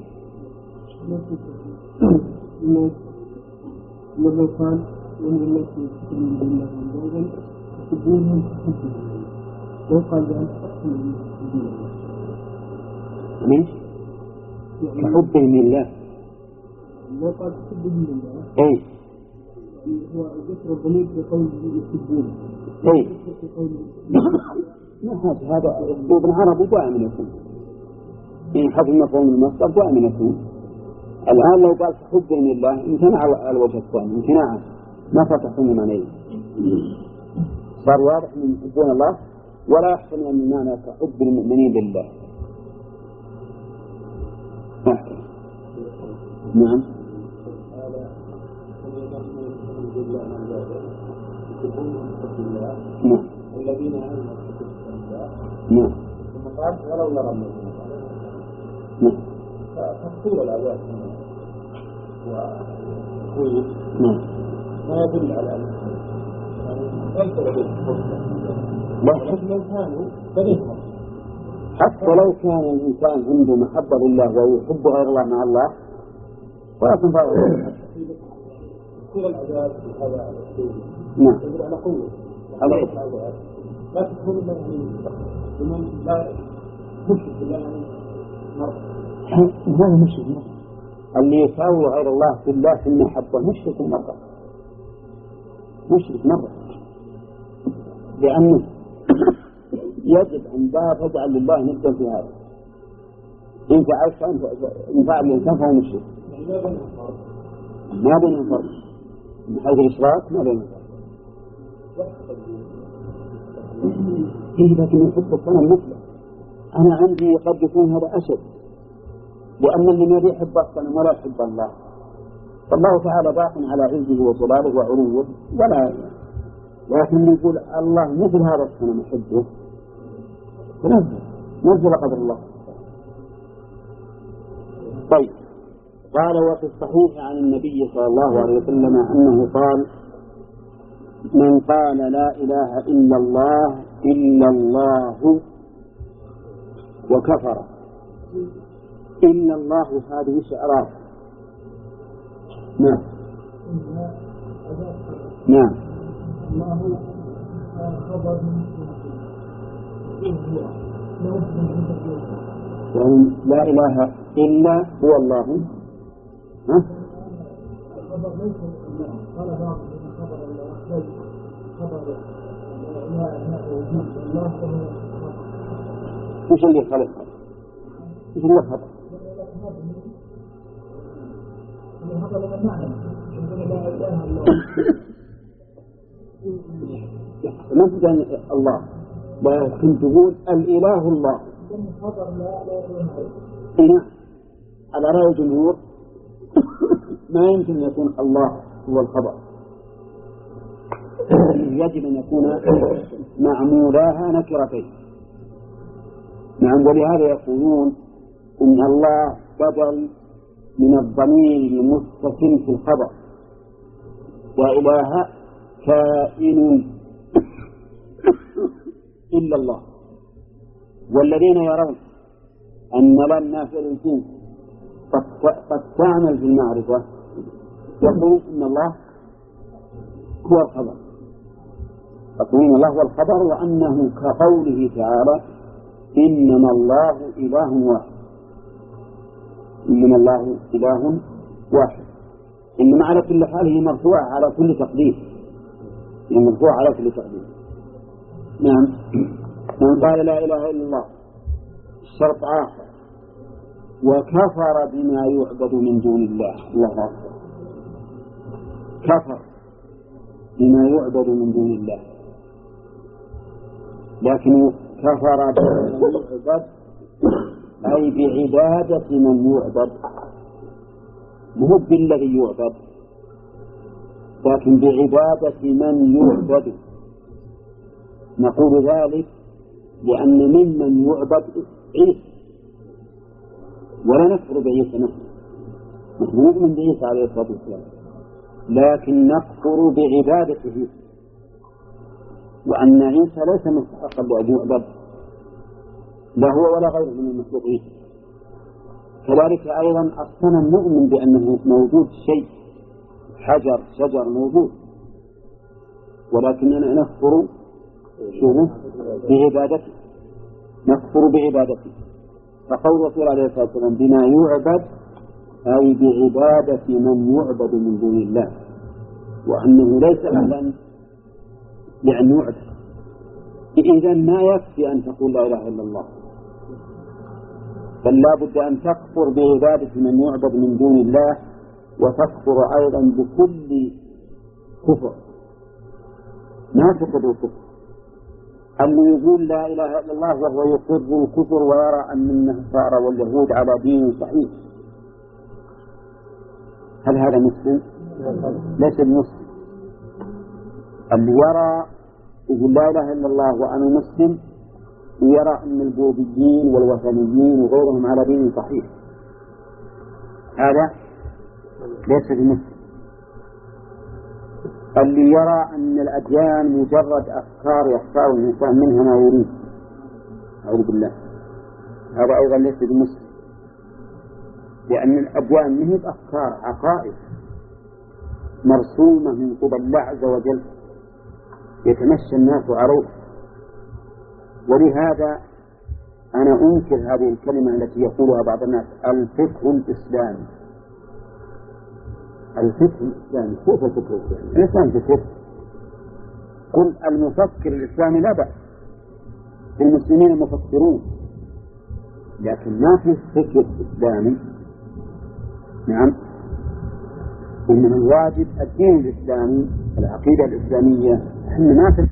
S2: لو كان من الناس يستمعون بالله والجوزا يحبونهم حب الله، لو قال بأن تحبهم
S3: ليش؟ كحبهم لله.
S2: لو قال تحبهم لله
S3: اي
S2: هو ذكر الضمير في قوله يحبون.
S3: اي ما هذا هذا اسلوب عربي دائما يكون إن حذف مفهوم المصدر دائما يكون. الآن لو قال تحبهم لله امتنع على الوجه الثاني امتناعا ما فتحون معنيه، صار واضح من يحبون الله ولا يحسن أن المعنى كحب المؤمنين لله. نعم نعم
S2: الذين آمنوا بالله
S3: نعم
S2: ثم قال ولو يرى الذين
S3: نعم
S2: فتفصيل الآيات وكل
S3: نعم
S2: ما يدل على أن ليس لديهم فرصة لو كانوا لديهم.
S3: حتى لو كان الإنسان عنده محبة لله ويحب غير الله مع الله ولكن فعله
S2: كل العذاب في هذا الأسلوب
S3: نعم
S2: يدل على قوة
S3: على
S2: لا تكون يعني لمن لا مشرك بالله يعني
S3: هذا مشرك. اللي يساوي غير الله في الله في المحبة مشرك مرة مشرك مرة، لأنه يجب أن لا تجعل لله ندا في هذا. إن فعلت أنت إن فعل الإنسان فهو مشرك. ما بينهم فرق من حيث الإشراك، ما بينهم فرق. إيه لكن يحب الصنم مثله. أنا عندي قد يكون هذا أشد، لأن اللي ما يحب الصنم ولا يحب الله، فالله تعالى باق على عزه وجلاله وعلوه، ولا لكن يقول الله مثل هذا الصنم يحبه نزل نزل قدر الله. طيب قال وفي الصحيح عن النبي صلى الله عليه وسلم أنه قال من قال لا إله إلا الله إلا الله وكفر. إلا الله هذه شعراء. نعم نعم
S2: الله خبر
S3: يعني لا إله إلا هو الله. ها؟
S2: الخبر ليس الله قال بعض من خبر الله خبر لا إله وجود الله فهو
S3: وش اللي خلقها؟ وش اللي خلق؟
S2: هذا لما نعلم لا إله الله
S3: ما تقول الله لكن تقول الإله الله.
S2: خبر لا لا
S3: هنا على رأي الجمهور ما يمكن أن يكون الله هو الخبر، يجب أن يكون معمولاها نكرتين. نعم ولهذا يقولون إن الله بدل من الضمير المتصل في الخبر وإله كائن إلا الله. والذين يرون أن لا الناس الإنسان قد تعمل في المعرفة يقولون إن الله هو الخبر، يقولون الله هو الخبر وأنه كقوله تعالى إنما الله إله واحد. إنما الله إله واحد إنما على كل حال هي مرفوعة على كل تقدير، هي مرفوعة على كل تقدير. نعم من قال لا إله إلا الله شرط آخر وكفر بما يعبد من دون الله. الله أكبر، كفر بما يعبد من دون الله، لكن كفر بما يعبد أي بعبادة من يعبد، مو بالذي يعبد لكن بعبادة من يعبد. نقول ذلك لأن ممن يعبد عيسى ولا نكفر بعيسى، نحن نحن نؤمن بعيسى عليه الصلاة والسلام لكن نكفر بعبادته، وأن عيسى ليس مستحقا لأن يعبد لا هو ولا غيره من المخلوقين. كذلك أيضا الصنم نؤمن بأنه موجود شيء، حجر شجر موجود، ولكننا نكفر شوفوا بعبادته، نكفر بعبادته. فقول الرسول عليه الصلاة والسلام بما يعبد أي بعبادة من يعبد من دون الله، وأنه ليس أهلا لأن يعبد. إذن ما يكفي أن تقول لا إله إلا الله، بل لا بد أن تكفر بعبادة من يعبد من دون الله، وتكفر أيضا بكل كفر. ما تقر الكفر اللي يقول لا إله إلا الله وهو يقر الكفر ويرى أن النصارى واليهود على دين صحيح، هل هذا مسلم؟ ليس المسلم. اللي يرى يقول لا إله إلا الله وأنا مسلم ويرى أن البوذيين والوثنيين وغيرهم على دين صحيح، هذا ليس بمسلم. اللي يرى أن الأديان مجرد أفكار يختار الإنسان منها ما يريد، أعوذ بالله، هذا أيضا ليس بمسلم، لأن الأديان ما هي أفكار، عقائد مرسومة من قبل الله عز وجل يتمشى الناس عليه. ولهذا أنا أنكر هذه الكلمة التي يقولها بعض الناس، الفقه الإسلامي. الفقه الإسلامي كيف الفقه الإسلامي؟ الإسلام فكر، قل المفكر الإسلامي لا بأس، المسلمين مفكرون، لكن ما في فكر إسلامي. نعم، إنما الواجب الدين الإسلامي، العقيدة الإسلامية، إحنا ما في.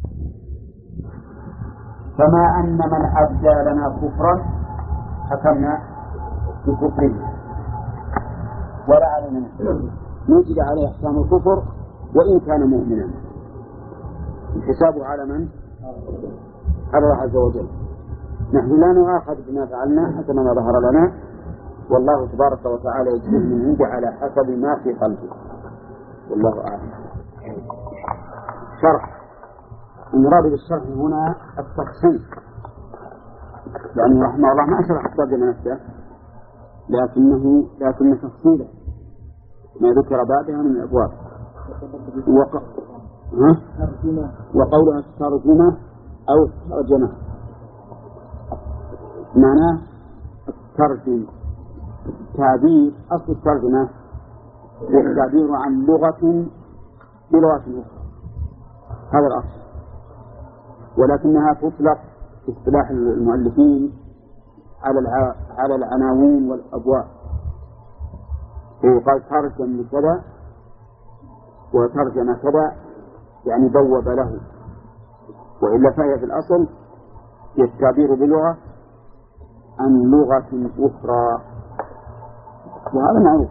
S3: فما أن من أبدى لنا كفرا حكمنا بكفره ولا علينا نوجد عليه أحكام الكفر وإن كان مؤمنا، الحساب على من؟ على الله عز وجل. نحن لا نؤاخذ بما فعلنا حسب ما ظهر لنا، والله تبارك وتعالى يجزي من عنده على حسب ما في قلبه، والله أعلم. شرح. المراد بالشرح هنا التفصيل، لأنه رحمه الله ما شرح الترجمة نفسه، لكنه لكن تفصيله ما ذكر بعدها من الأبواب. وق... وقولها الترجمة أو الترجمة معناه الترجم، تعبير. أصل الترجمة هو التعبير عن لغة بلغة أخرى، هذا الأصل، ولكنها تطلق في اصطلاح المؤلفين على الع... على العناوين والأبواب. وقال ترجم لكذا وترجم كذا، يعني بوب له، وإلا فهي في الأصل هي التعبير بلغة عن لغة أخرى، وهذا معروف.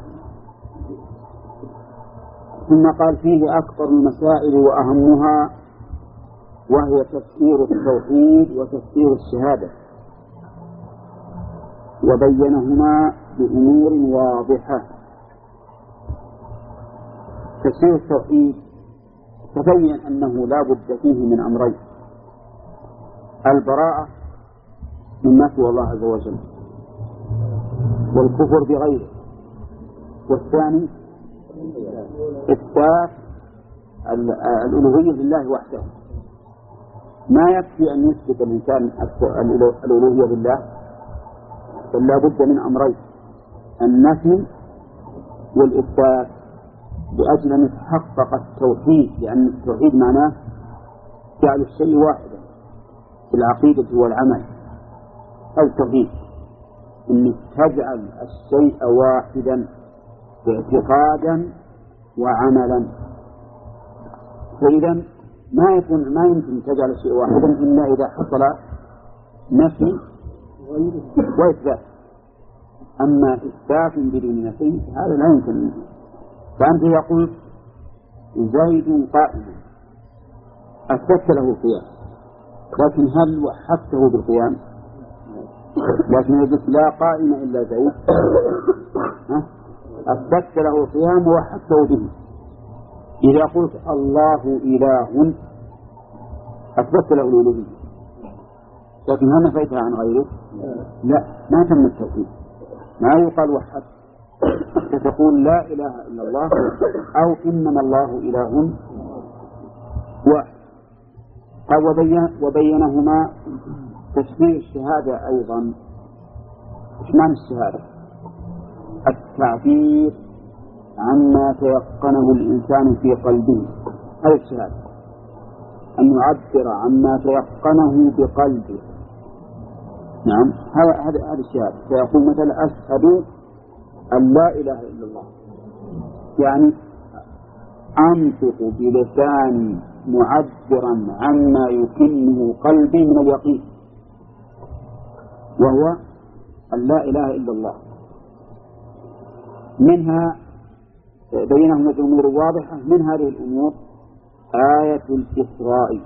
S3: ثم قال فيه أكثر المسائل وأهمها، وهي تفسير التوحيد وتفسير الشهادة، وبينهما بأمور واضحة. تفسير التوحيد تبين أنه لا بد فيه من أمرين: البراءة مما سوى الله عز وجل، والكفر بغيره، والثاني إثبات الألوهية لله وحده. ما يكفي أن يثبت الإنسان الألوهية لله، بل لا بد من أمرين: النفي والإثبات، لأجل أن يتحقق التوحيد، لأن التوحيد معناه جعل الشيء واحدا في العقيدة والعمل. التوحيد أن تجعل الشيء واحدا اعتقادا وعملا. فإذا ما يكون ما يمكن تجعل الشيء واحدا إلا إذا حصل نفي وإثبات. أما إثبات بدون نفي هذا لا يمكن. فأنت يقول زيد قائم، أثبت له القيام، لكن هل وحدته بالقيام؟ لكن يقول لا قائم إلا زيد، أثبت له القيام ووحدته به. إذا قلت الله إله أثبت له الألوهية، لكن هل نفيتها عن غيره؟ لا، ما تم التوحيد. ما يقال وحد، فتقول لا إله إلا الله أو إنما الله إله واحد. قال وبين وبينهما تشبيه الشهادة أيضا. إيش معنى الشهادة؟ التعبير عما تيقنه الإنسان في قلبه، هذه الشهادة، أن يعبر عما تيقنه بقلبه. نعم، هذا هذا هذا الشهادة. فيقول مثلا أشهد أن لا إله إلا الله، يعني أنطق بلساني معبرا عما يكنه قلبي من اليقين، وهو أن لا إله إلا الله. منها بينهم الأمور واضحة. من هذه الأمور آية الإسراء.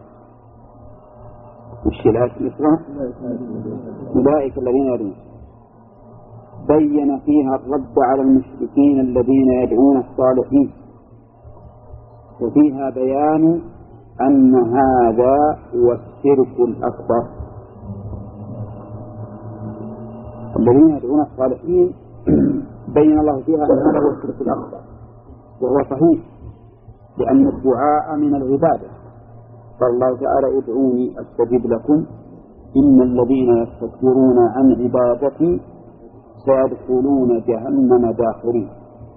S3: وش آية الإسراء؟ أولئك الذين يدعون، بين فيها الرد على المشركين الذين يدعون الصالحين، وفيها بيان أن هذا هو الشرك الأكبر. الذين يدعون الصالحين بين الله فيها أن هذا هو الشرك الأكبر، وهو صحيح، لأن الدعاء من العبادة. قال الله تعالى ادعوني أستجب لكم إن الذين يستكبرون عن عبادتي سيدخلون جهنم داخرين.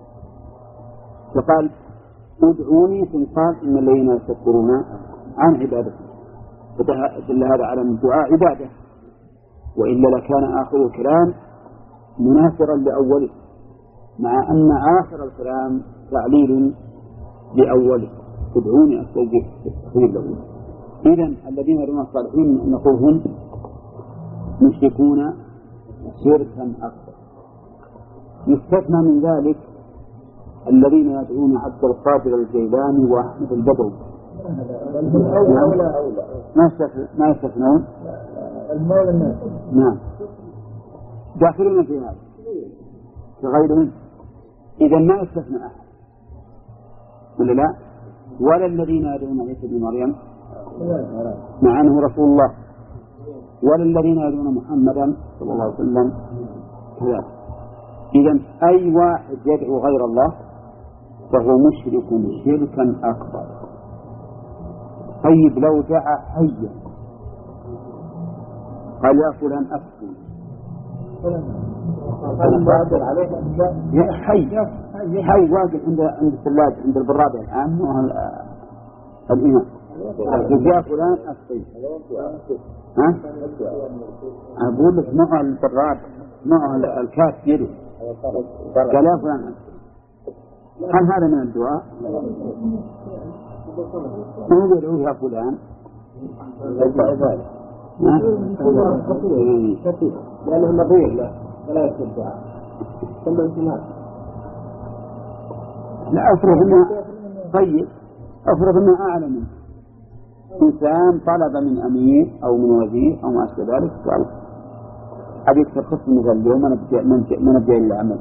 S3: فقال ادعوني، ثم قال إن الذين يستكبرون عن عبادتي، فدل هذا على أن الدعاء عبادة، وإلا لكان آخر الكلام منافرا لأوله، مع أن آخر الكلام تعليل لأوله. ادعوني أستجب لكم. إذن الذين يدعون الصالحين نقول هم مشركون شركا أكبر. يستثنى من ذلك الذين يدعون عبد القادر الجيلاني وأحمد البدوي، ما يستثنون. نعم، داخلين في هذا كغيرهم. إذا ما يستثنى أحد، ولا لا؟ ولا الذين يدعون عيسى بن مريم مع أنه رسول الله، ولا الذين يدعون محمدا صلى الله عليه وسلم كذلك. إذا أي واحد يدعو غير الله فهو مشرك شركا أكبر. طيب لو دعا حيا، قال يا فلان أسكن، حي حي واقف عند عند الثلاجة عند البرادة الآن، مو الإمام يا فلان أسكن. ها؟ أقول لك معه البراد، معه الكاس يده، قال يا فلان أسكن. هل هذا من الدعاء؟ هو يدعو يا فلان
S2: لأنه نظير له ولا يكتب الدعاء. ثم انتماء.
S3: لا أفرض أنه طيب، أفرض أنه أعلى منه إنسان طلب من أمير أو من وزير أو ما أشبه ذلك، قال أبيك تخص من اليوم أنا بدي من بدي العمل.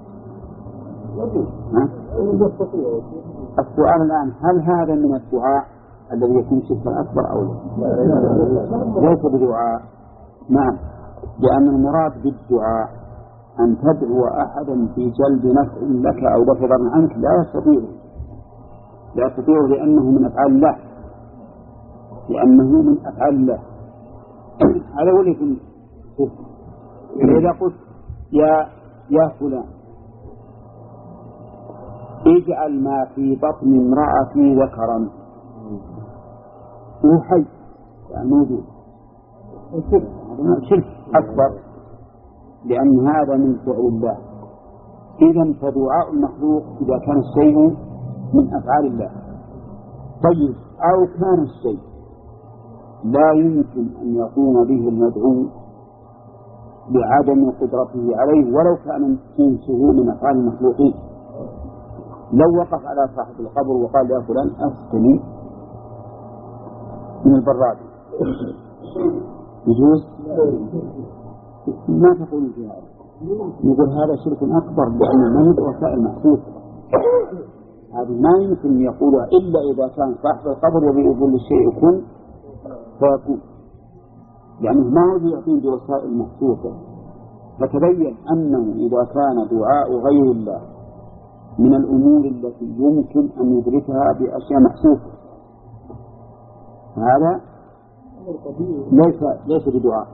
S3: السؤال الآن هل هذا من الدعاء الذي يكون شركا أكبر أو لا؟ ليس بدعاء. نعم، لأن المراد بالدعاء أن تدعو أحدا في جلب نفع لك أو دفع ضر عنك، لا يستطيع لا يستطيع لأنه من أفعال الله، لأنه من أفعال الله. هذا هو اللي يكون. إذا قلت يا يا فلان اجعل ما في بطن امرأتي ذكرا، هو حي يعني موجود، شرك أكبر، لأن هذا من فعل الله. إذن فدعاء المخلوق إذا كان الشيء من أفعال الله. طيب أو كان الشيء لا يمكن أن يقوم به المدعو بعدم قدرته عليه ولو كان جنسه من أفعال المخلوقين. لو وقف على صاحب القبر وقال يا فلان أسقني من البراد، يجوز؟ ما تقول في هذا؟ نقول هذا شرك أكبر، لأن ما يدعو وسائل محسوسة. هذه ما يمكن يقولها إلا إذا كان صاحب القبر يقول للشيء كن فيكون، يعني ما هو يعطين بوسائل محسوسة. فتبين أنه إذا كان دعاء غير الله من الأمور التي يمكن أن يدركها بأشياء محسوسة، هذا ليس ليس بدعاء.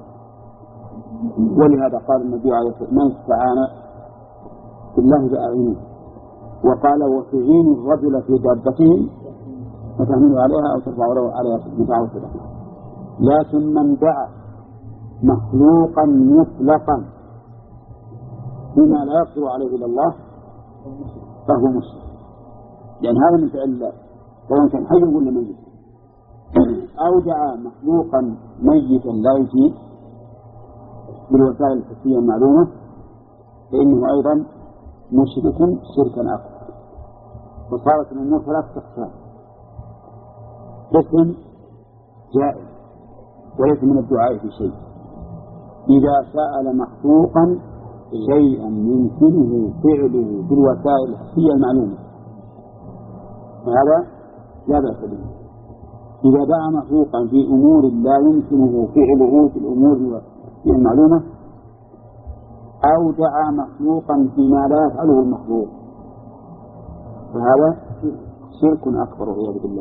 S3: ولهذا قال النبي عليه الصلاة والسلام: من استعان بالله فأعينه. وقال: وتعين الرجل في دابته فتحمل عليها أو ترفع له عليها متاعه. لكن من دعا مخلوقا مطلقا بما لا يقدر عليه إلا الله فهو مشرك، لأن يعني هذا من فعل الله سواء كان حي ولا ميت. أو دعا مخلوقا ميتا لا يجيب بالوسائل الحسية المعلومة فإنه أيضا مشرك شركا أكبر. وصارت الأمور ثلاث أقسام: قسم جائز وليس من الدعاء في شيء، إذا سأل مخلوقا شيئا يمكنه فعله بالوسائل الحسية المعلومة فهذا لا بأس به. إذا دعا مخلوقا في أمور لا يمكنه فعله في الأمور المعلومة، أو دعا مخلوقا فيما لا يفعله المخلوق، فهذا شرك أكبر والعياذ بالله.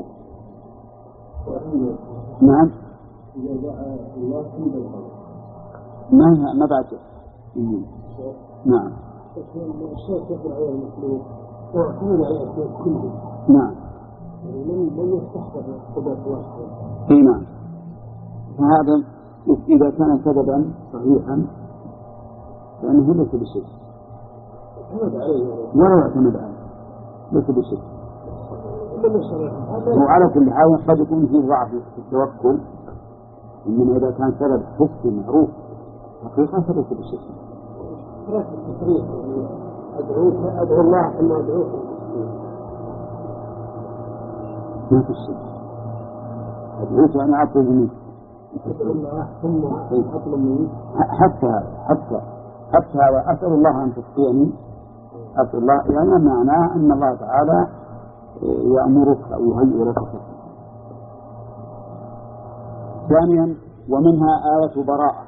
S3: نعم.
S2: إذا دعا الله عند الغضب
S3: ما ما بعد. نعم.
S2: الشيخ يقول على المسلمين ويعتمد على الأشياء كلها.
S3: نعم.
S2: من من يستحضر قدرة الله سبحانه.
S3: اي نعم. فهذا إذا كان سببا صحيحا فإنه ليس بشيء.
S2: يعتمد عليه.
S3: ولا يعتمد عليه. ليس بشيء. وعلى كل حال قد يكون فيه ضعف في التوكل، إنما إذا كان سبب حسي معروف حقيقة فليس بشيء.
S2: أدعوك أدعو الله ثم أدعوك.
S3: ما في شيء. أدعوك أنا أطلب منك.
S2: أدعو الله ثم أطلب منك.
S3: حتى حتى حتى أسأل الله أن تسقيني. أسأل الله يعني معناه أن الله تعالى يأمرك أو يهيئ لك. ثانيا: ومنها آية براءة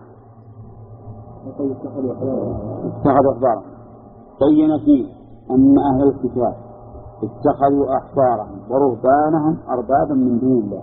S3: اتخذوا أحبارهم. بين فيه أن أهل الكتاب اتخذوا أحبارهم ورهبانهم أربابا من دون الله،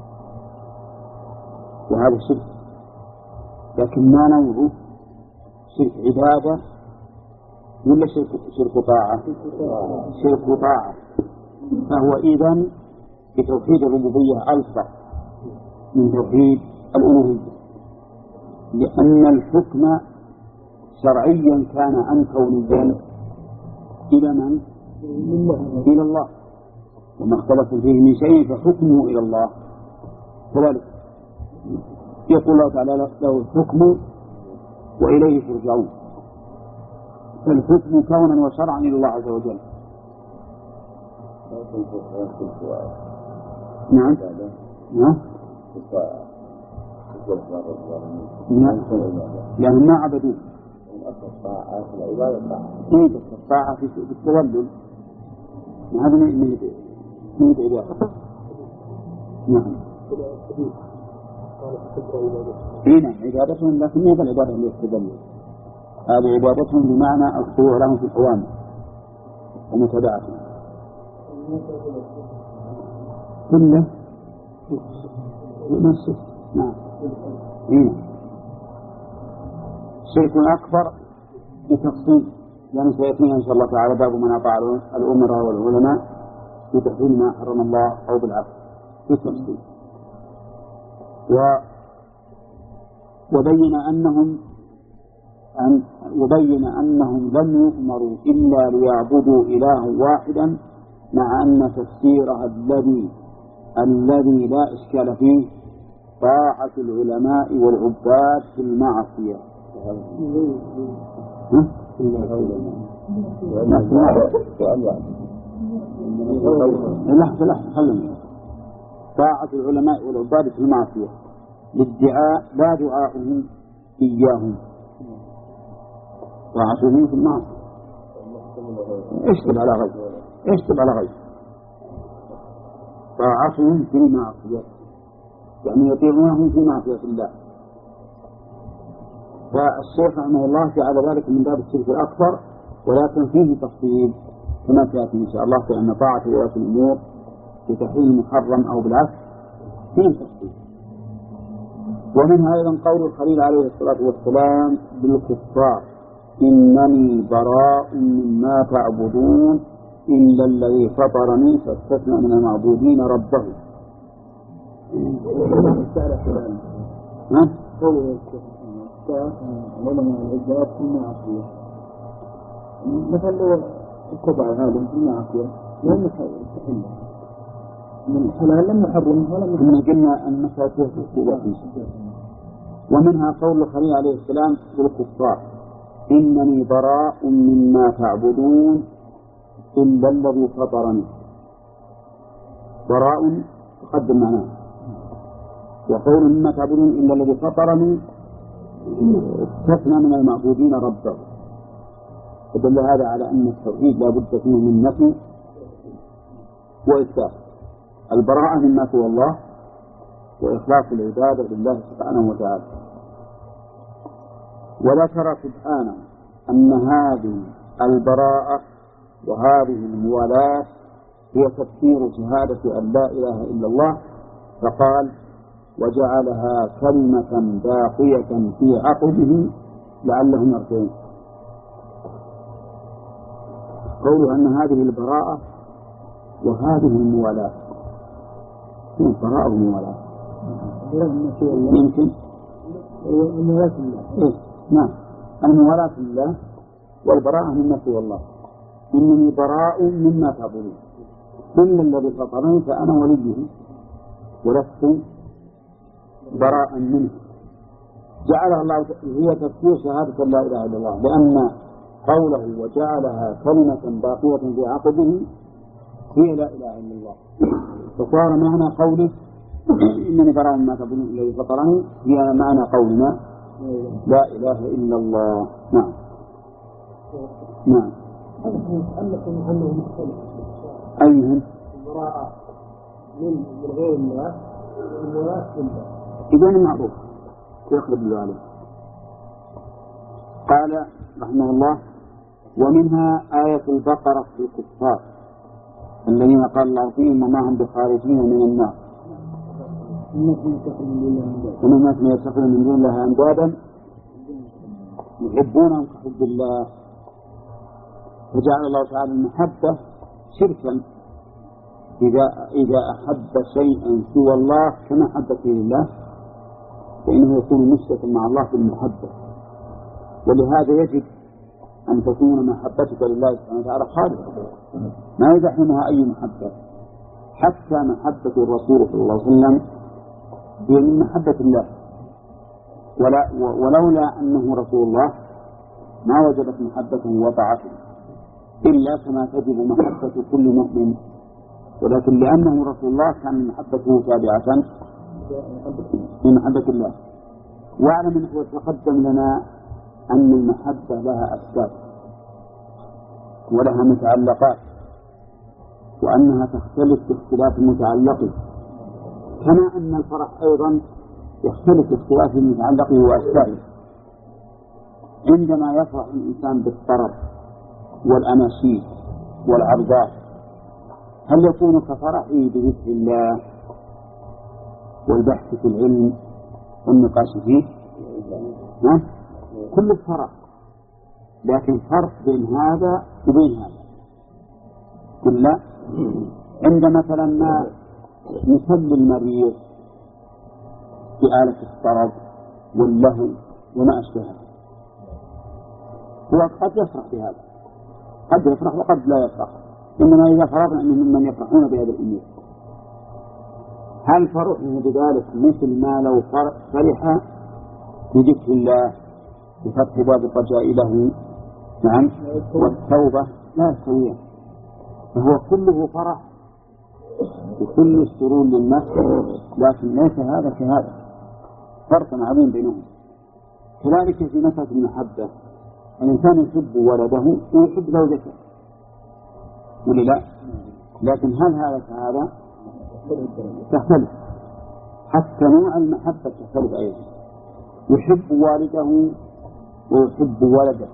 S3: وهذا شرك، لكن ما نوعه؟ شرك عبادة ولا شرك شرك طاعة؟ شرك طاعة. فهو إذن بتوحيد الربوبية ألصق من توحيد الألوهية، لأن الحكم شرعيا كان أم كونيا إلى من؟ إلى الله، وما اختلف فيه من شيء فحكمه إلى الله. كذلك يقول الله تعالى: له الحكم وإليه ترجعون. فالحكم كونا وشرعا إلى الله عز وجل. نعم. نعم. يعني ما عبدوه.
S2: الطاعة العبادة الطاعة.
S3: إيه بس الطاعة في التذلل، هذا من من عبادة. نعم. إيه نعم عبادتهم، لكن ليس العبادة اللي التذلل، هذه عبادتهم بمعنى الخضوع لهم في الأوامر ومتابعتهم. كله نفسه. نعم. إيه. شرك أكبر بتفصيل، يعني سيأتينا إن شاء الله تعالى باب من أطاع الأمراء والعلماء في تحريم ما حرم الله أو بالعكس بالتفصيل. و وبين أنهم أن وبين أنهم لم يؤمروا إلا ليعبدوا إله واحدا، مع أن تفسيرها الذي الذي لا إشكال فيه طاعة العلماء والعباد في المعصية. لحظة لحظة خلنا. طاعة العلماء والعباد في المعصية للدعاء لا دعاؤهم إياهم، طاعتهم في المعصية. اشتب على غير اشتب على غير طاعتهم في المعصية، يعني يطيعونهم في معصية الله. فالشيخ رحمه الله جعل ذلك من باب الشرك الأكبر، ولكن فيه تفصيل كما سيأتي إن شاء الله، في أن طاعة ولاة الأمور في تحريم المحرم أو بالعكس فيه تفصيل. ومنها أيضا قول الخليل عليه الصلاة والسلام بالكفار إنني براء مما تعبدون إلا الذي فطرني فاستثنى من المعبودين ربه. ها؟
S2: قوله الكفار ومن العباد في المعصية مثلا لو اتبع هذا في المعصية لم يحل من الحلال لم يحرمه ولم يحرمه.
S3: إن قلنا أن مسألة ومنها قول الخليل عليه السلام بالكفار إنني براء مما تعبدون إلا الذي فطرني. براء تقدم معناه، وقول مما تعبدون إلا الذي فطرني استثنى من المعبودين ربه، فدل هذا على أن التوحيد لا بد فيه من نفي وإثبات، البراءة مما سوى الله وإخلاص العبادة لله سبحانه وتعالى. وذكر سبحانه أن هذه البراءة وهذه الموالاة هي تفسير شهادة أن لا إله إلا الله، فقال وجعلها كلمة باقية في عقبه لعلهم يرجعون. قوله أن هذه البراءة وهذه الموالاة، براءة وموالاة يمكن إيه؟ نعم، الموالاة لله والبراءة مما سوى الله. إنني براء مما تعبدون إلا الذي فطرني فأنا وليه ولست براء منه. جعلها الله هي تفسير شهادة لا إله إلا الله، لأن قوله وجعلها كلمة باقية في عقبه هي لا إله إلا الله، فصار معنى قوله إنني براء مما تعبدون إلا الذي فطرني هي معنى قولنا لا إله إلا الله. نعم نعم. أيهم
S2: البراءة من غير الله والولاء لله.
S3: إذن معروف يخرج الله عليه. قال رحمه الله ومنها آية البقرة في الكفار الذين قال الله فيهم وما هم بخارجين من النار ومن الناس من يتخذون من دون الله أندادا يحبونهم كحب الله، فجعل الله تعالى المحبة شركا إذا إذا أحب شيئا سوى الله كمحبته لله فإنه يكون مشركا مع الله في المحبة. ولهذا يجب أن تكون محبتك لله سبحانه وتعالى خالصة ما يزحمها أي محبة، حتى محبة الرسول صلى الله عليه وسلم هي من محبة الله، ولا ولولا أنه رسول الله ما وجبت محبته وطاعته إلا كما تجب محبة كل مؤمن، ولكن لأنه رسول الله كان محبته تابعة لمحبة الله. واعلم أنه يتقدم لنا أن المحبة لها أسباب ولها متعلقات، وأنها تختلف باختلاف المتعلق، كما أن الفرح أيضا يختلف باختلاف المتعلق وأسبابه. عندما يفرح الإنسان بالطرب والأناشيد والعرضات هل يكون كفرحه بذكر الله والبحث في العلم والنقاش فيه؟ نعم، كل الفرح، لكن فرق بين هذا وبين هذا. كلا عند مثلا ما نسلي المريض بآلة الطرب واللهو وما أشبهه، هو قد يفرح بهذا، قد يفرح وقد لا يفرح، إنما إذا فرضنا أنه ممن يفرحون بهذا الأمور. هل فرحه بذلك مثل ما لو فرح بذكر الله بفتح باب الرجاء له نعم والتوبة؟ لا يستويان، فهو كله فرح وكل السرور للنفس، لكن ليس هذا كهذا، فرق عظيم بينهم. كذلك في مسألة المحبة، الإنسان يحب ولده ويحب زوجته ولا لا؟ لكن هل هذا كهذا؟ تختلف، حتى نوع المحبة تختلف أيضا، يحب والده ويحب ولده،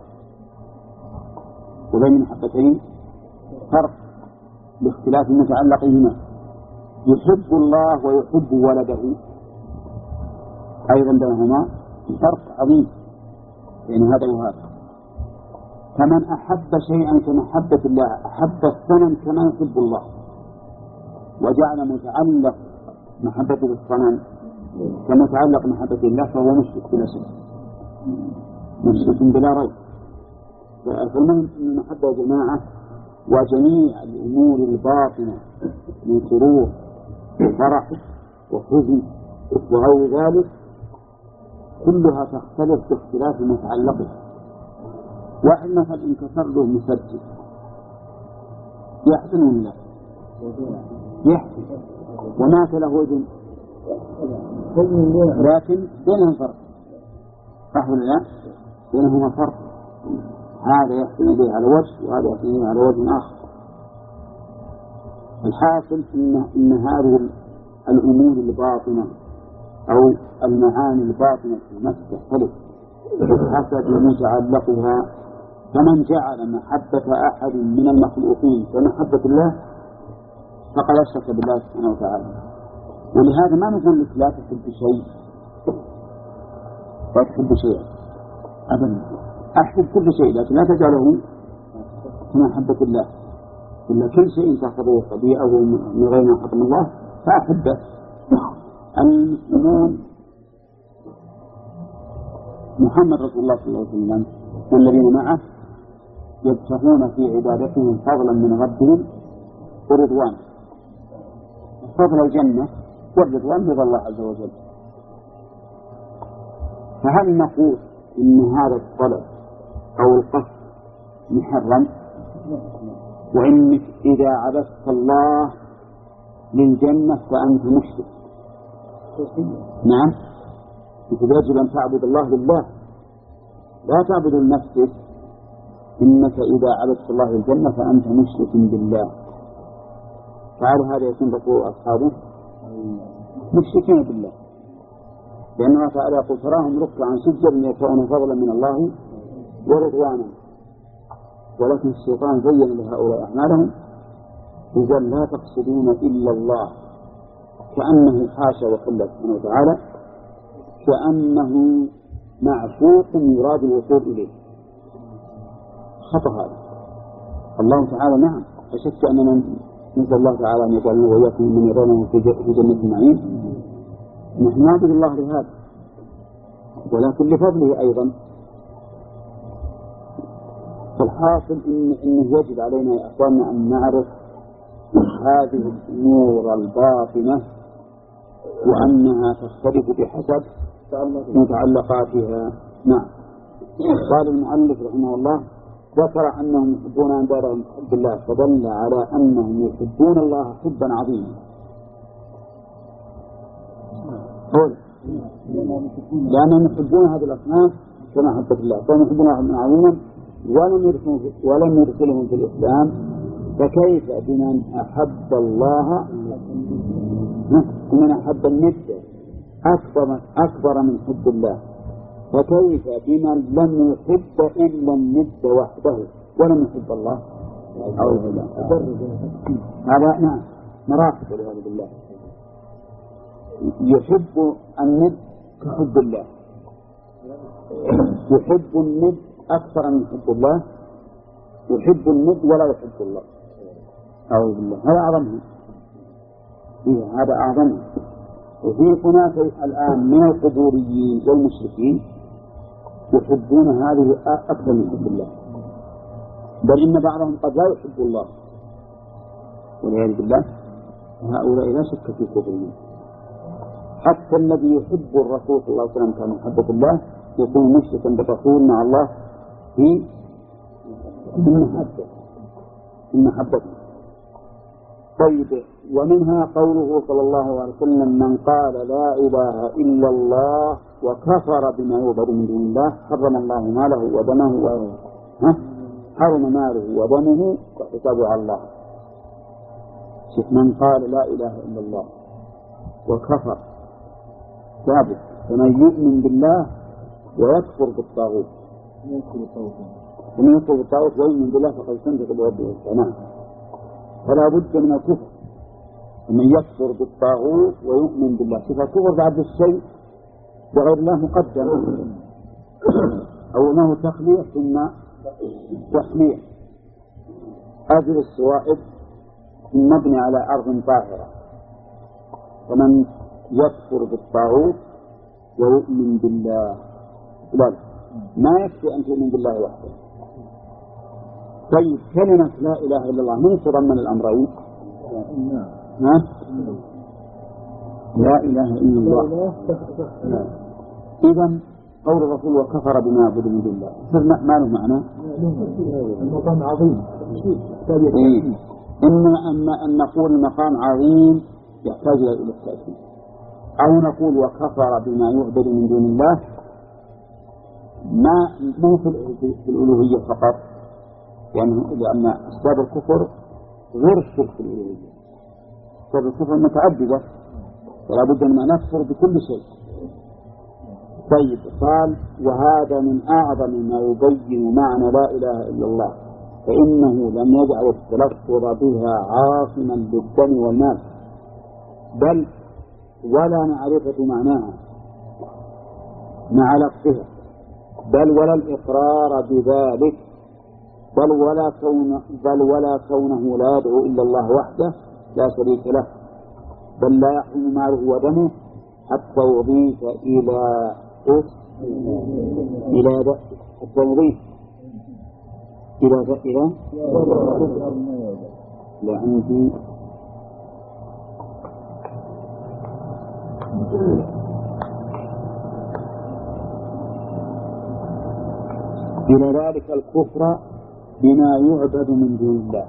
S3: وبين المحبتين فرق باختلاف متعلقهما. يحب الله ويحب ولده أيضا بينهما فرق عظيم بين هذا وهذا. فمن أحب شيئا كمحبة الله أحب الصنم كما يحب الله، وجعل متعلق محبته بالصنم كمتعلق محبة الله، فهو مشرك بلا شك، مشرك بلا ريب. فالمهم أن المحبة يا جماعة وجميع الأمور الباطنة من سرور وفرح وحزن وغير ذلك كلها تختلف باختلاف متعلقها. واحد مثلا انكسر له مسجل يحزن ولا لا؟ يحزن، ومات له وجن، لكن بينهم فرق، صح ولا لا؟ بينهما فرق، هذا يحزن إليه على وجه وهذا يحزن إليه على وجه آخر. الحاصل إن, إن هذه الأمور الباطنة أو المعاني الباطنة في النفس تختلف بحسب متعلقها. فمن جعل محبة أحد من المخلوقين كمحبة الله فقد أشرك بالله سبحانه وتعالى. ولهذا ما نقول لك لا تحب شيء لا تحب شيئا أبدا، أحب كل شيء لكن لا تجعله كمحبة الله، إلا كل شيء تأخذه الطبيعة من غير ما حكم الله فأحبه. المسلمون محمد رسول الله صلى الله عليه وسلم والذين معه يبتغون في عبادتهم فضلا من ربهم ورضوان، فضل الجنة والرضوان رضا الله عز وجل. فهل نقول إن هذا الطلب أو القصد محرم، وإنك إذا عبدت الله للجنة فأنت مشرك؟ نعم، يجب أن تعبد الله لله لا تعبد لنفسك. إنك إذا عبدت الله للجنة فأنت مشرك بالله. فعلى هذا يكون رسول أصحابه مشركين بالله، لأن الله تعالى يقول تراهم ركعا سجدا يبتغون فضلا من الله ورضوانا، ولكن الشيطان زين لهؤلاء أعمالهم وقال لا تقصدون إلا الله، كأنه حاشا وحل سبحانه وتعالى كأنه معشوق يراد الوصول إليه. خطأ هذا. الله تعالى نعم أشك أننا نسأل الله تعالى أن يجعلنا وإياكم من يرونه في جنة النعيم، نحن نعبد الله لهذا ولكن لفضله أيضا. فالحاصل إن إنه يجب علينا يا أخواننا أن نعرف هذه الأمور الباطنة وأنها تختلف بحسب متعلقاتها. نعم. قال المؤلف رحمه الله ذكر أنهم يحبون أندادهم حب الله، فدل على أنهم يحبون الله حبا عظيما. قول لأنهم يحبون هذه الأصنام كما حبت الله، فهم يحبون الله حبا عظيما ولم يرسلهم في الإسلام، فكيف بمن أحب الله ومن أحب الند أكبر, أكبر من حب الله، فكيف بمن لم يحب إلا الند وحده ولم يحب الله؟ أعوذ بالله. هذا نعم مراتب والعياذ بالله. يحب الند كحب الله، يحب الند أكثر من حب الله، يحب الند ولا يحب الله. أعوذ بالله. هذا أعظمه، هذا أعظمه. وفي هناك الآن من القبوريين والمشركين يحبون هذه أكثر من حب الله، بل إن بعضهم قد لا يحب الله والعياذ بالله. هؤلاء لا شك في كفرهم. حتى الذي يحب الرسول صلى الله عليه وسلم كمحبة الله يكون مشركا بالرسول مع الله في المحبة المحبة. طيب، ومنها قوله صلى الله عليه وسلم من قال لا إله إلا الله وكفر بما يعبد من دون الله حرم الله ماله ودمه و... حرم ماله ودمه وحسابه على الله. شوف، من قال لا إله إلا الله وكفر ثابت، فمن يؤمن بالله ويكفر بالطاغوت ومن يكفر بالطاغوت ويؤمن بالله فقد استمسك بربه السلام. فلا بد من الكفر، ومن يكفر بالطاغوت ويؤمن بالله. شوف، الكفر بعد الشيء وغير الله مقدم، أو ما هو تخلية ثم تحلية. هذه السوائد مبني على أرض طاهرة، ومن يكفر بالطاغوت ويؤمن بالله لا ما يكفي أن تؤمن بالله وحده. طيب كلمة لا إله إلا الله من تضمن الأمرين؟ ها؟ لا إله إلا الله. إذا قول الرسول وكفر بما يعبد من دون الله صرنا ما له معنى؟
S2: المقام عظيم.
S3: إيه. إما أما أن نقول المقام عظيم يحتاج إلى التأكيد، أو نقول وكفر بما يعبد من دون الله ما مو في الألوهية فقط، يعني لأن أسباب الكفر غير الشرك في الألوهية. أسباب الكفر متعددة ولا بد من أن نكفر بكل شيء. طيب قال وهذا من أعظم ما يبين معنى لا إله إلا الله، فإنه لم يجعل التلفظ بها عاصما للدم والمال، بل ولا معرفة معناها مع لفظها، بل ولا الإقرار بذلك، بل ولا كون بل ولا كونه لا يدعو إلا الله وحده لا شريك له، بل لا يحرم ماله ودمه حتى يضيف إلى إلى حتى يضيف إلى إلى لا عندي إلى ذلك الكفر بما يعبد من دون الله.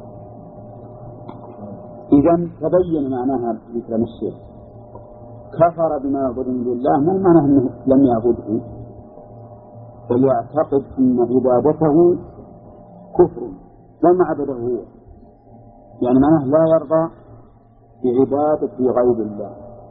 S3: إذن تبين معناها بكلام الشيخ كفر بما يعبد من دون الله، ما معناه أنه لم يعبده، بل يعتقد أن عبادته كفر وما عبده هو، يعني معناه لا يرضى بعبادة غير الله.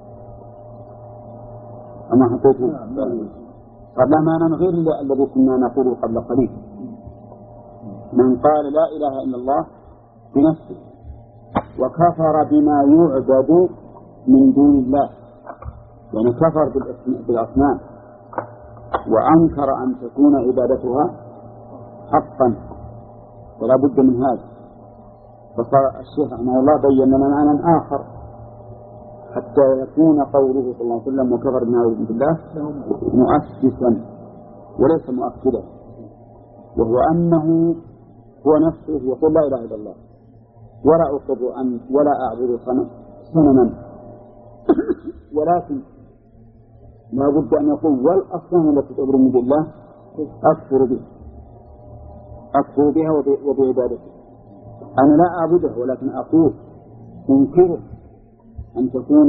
S3: أما حطيته قبل معنى غير الذي كنا نقوله قبل قليل، من قال لا إله إلا الله بنفسه وكفر بما يعبد من دون الله، يعني كفر بالأصنام وأنكر أن تكون عبادتها حقا، ولا بد من هذا. فصار الشيخ رحمه الله بين لنا معنى آخر حتى يكون قوله صلى الله عليه وسلم وكفر بما يعبد من دون الله مؤسسا وليس مؤكدا، وهو أنه هو نفسه يقول لا إله إلا الله ولا أقر أن ولا أعبد صنما، ولكن لا بد أن يقول والأصنام التي تعبد من دون الله أكفر بها أكفر بها وبعبادتها. أنا لا أعبدها ولكن أقول أنكره أن تكون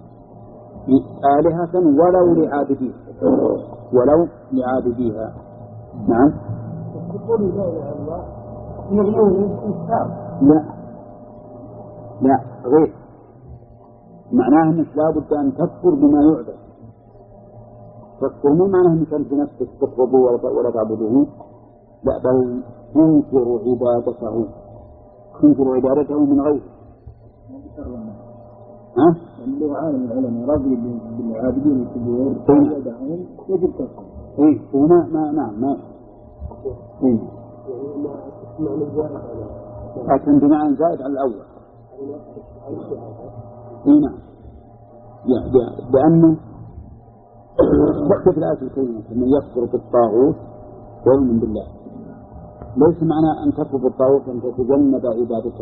S3: آلهة ولو لعابديها ولو لعابديها. نعم. لا لا غير معناه أنك لا بد أن تكفر بما يعبد. تكفر مو معناه أنك أنت نفسك تقربه ولا تعبده، لا بل تنكر عبادته تنكر عبادته من غيره. ها؟ اللي عالم العلماء رضي بالعابدين الكبير يجب تكفر. إيه وما ما نعم ما إيه لكن بمعنى زائد على الأول. إيه نعم لأنه وقت الآية الكريمة أن يكفر بالطاغوت ويؤمن بالله، ليس معنى أن تكفر بالطاغوت أن تتجنب عبادته،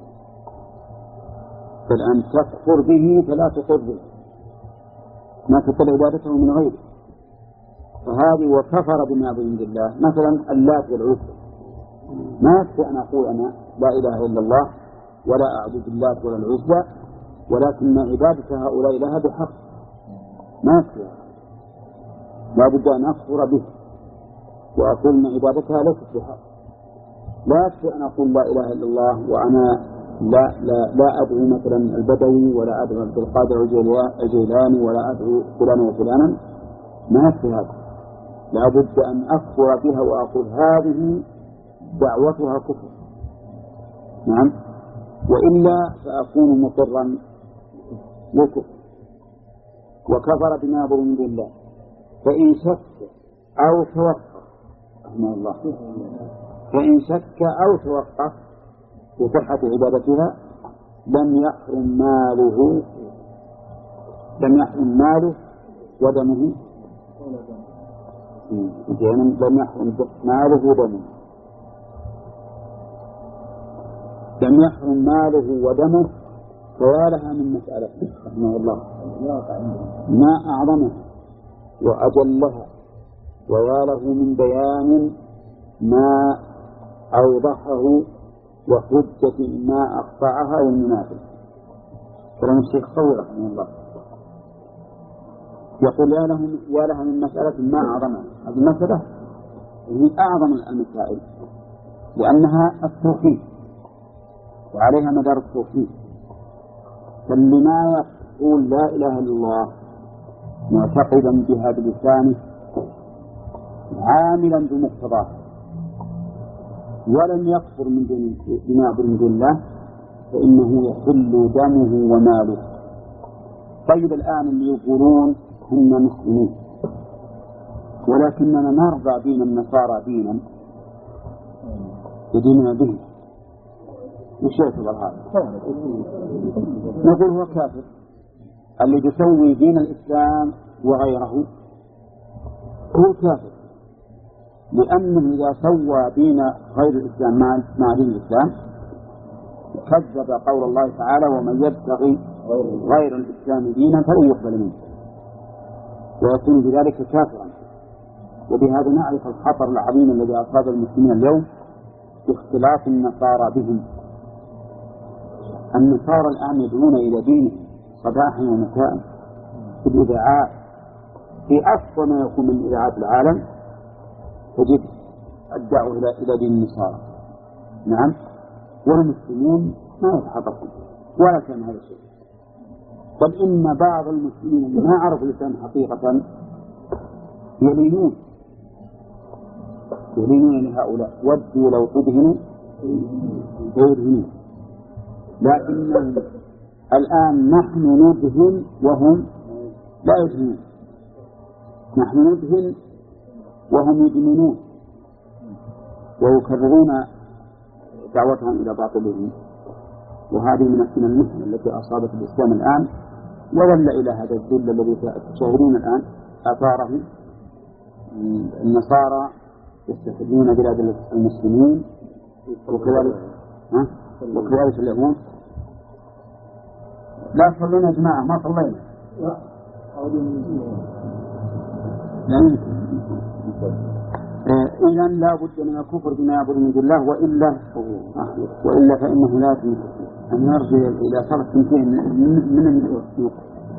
S3: بل أن تكفر به فلا تقر ما تقر عبادته من غيره. فهذه وكفر بما يعبد من دون الله، مثلا اللات والعزى، ما يكفي أن أقول أنا لا إله إلا الله ولا أعبد اللات ولا العزى، ولكن عبادة هؤلاء لها بحق، ما يكفي، لا بد أن أكفر به وأقول أن عبادتها ليست بحق. لا يكفي أن أقول لا إله إلا الله وأنا لا لا لا أدعو مثلا البدوي ولا أدعو عبد القادر الجيلاني ولا أدعو فلانا وفلانا، ما يكفي هذا، لا بد أن أكفر بها وأقول هذه دعوتها كفر. نعم، وإلا فأكون مقرا لكفر. وكفر بما يعبد من دون الله فإن شك أو توقف رحمه الله فإن شك أو توقف في صحة عبادتها لم يحرم ماله لم يحرم ماله ودمه لم يحرم ماله ودمه لم يحرم ماله ودمه فيا لها من مسألة رحمه الله ما أعظمها وأجلها ويا له من بيان ما أوضحه وحجة ما أقطعها والمنافق. كلام الشيخ قوي رحمه الله يقول يا له يا لها من مسألة ما أعظمها. هذه المسألة هي أعظم المسائل لأنها التوحيد وعليها مدار التوحيد. فاللي ما يقول لا إله إلا الله معتقدا بها بلسانه عاملا بمقتضاه ولم يكفر من دون بما يعبد من دون الله فإنه يحل دمه وماله. طيب الآن اللي يقولون هم مسلمين ولكننا نرضى دين النصارى دينا يديننا به وش يعتبر هذا؟ نقول هو كافر. اللي يسوي دين الإسلام وغيره هو كافر لأنه إذا سوى دين غير الإسلام مع دين الإسلام كذب قول الله تعالى ومن يبتغي غير الإسلام دينا فلن يقبل منه ويكون بذلك كافرا. وبهذا نعرف الخطر العظيم الذي أصاب المسلمين اليوم باختلاف النصارى بهم. النصارى الآن يدعون إلى دينهم صباحا ومساء في الإذاعات في أفضل ما يكون من إذاعات العالم تجد الدعوة إلى إلى دين النصارى. نعم والمسلمون ما يتحققون ولا كان هذا الشيء. بل إن بعض المسلمين اللي ما عرفوا الإسلام حقيقة يلينون يلينون لهؤلاء ودوا لو تدهنوا فيدهنون. لكن الآن نحن ندهن وهم لا يدهنون. نحن ندهن وهم يدمنون ويكررون دعوتهم إلى باطلهم. وهذه من من المحنة التي أصابت الإسلام الآن وظل إلى هذا الذل الذي تشاهدون الآن آثاره. النصارى يستخدمون بلاد المسلمين وكذلك ها وكذلك اليهود. لا صلينا يا جماعة ما صلينا يعني إذا لا بد من الكفر بما يعبد من دون الله وإلا وإلا فإنه لازم أن يرجع إلى صرف سنتين من الوقت.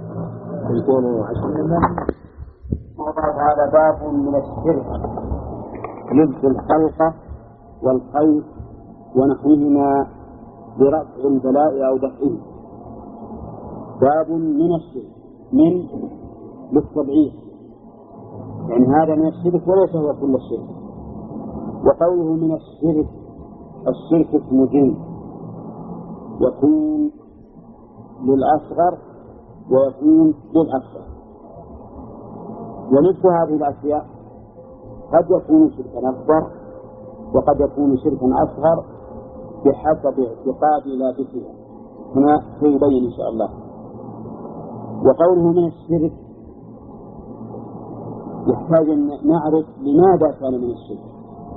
S3: وضع هذا باب من الشرك لبس الحلقة والخيط ونحوهما برفع البلاء أو دفعه. باب من الشرك من للتبعيد يعني هذا من الشرك وليس هو كل الشرك. وقوله من الشرك الشرك اسم جنس يكون للأصغر ويكون للأكبر. ومثل هذه الأشياء قد يكون شركا أكبر وقد يكون شركا أصغر بحسب اعتقاد لابسها هنا سيبين إن شاء الله. وقوله من الشرك يحتاج أن نعرف لماذا كان من الشرك.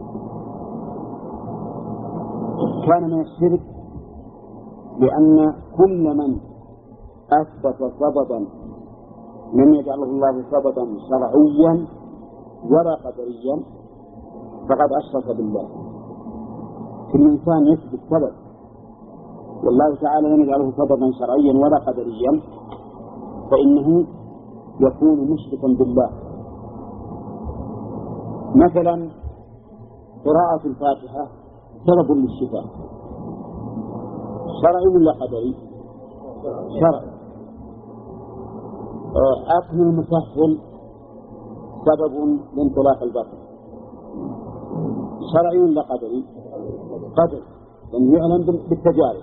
S3: كان من الشرك لأن كل من أثبت سببا لم يجعله الله سببا شرعيا ولا قدريا فقد أشرك بالله. كل إنسان يثبت سبب والله تعالى لم يجعله سببا شرعيا ولا قدريا فإنه يكون مشركا بالله. مثلا قراءة الفاتحة سبب للشفاء شرعي ولا قدري؟ شرعي. أكل المسهل سبب لانطلاق البطن شرعي ولا قدري؟ قدري لأنه يعلم بالتجارب.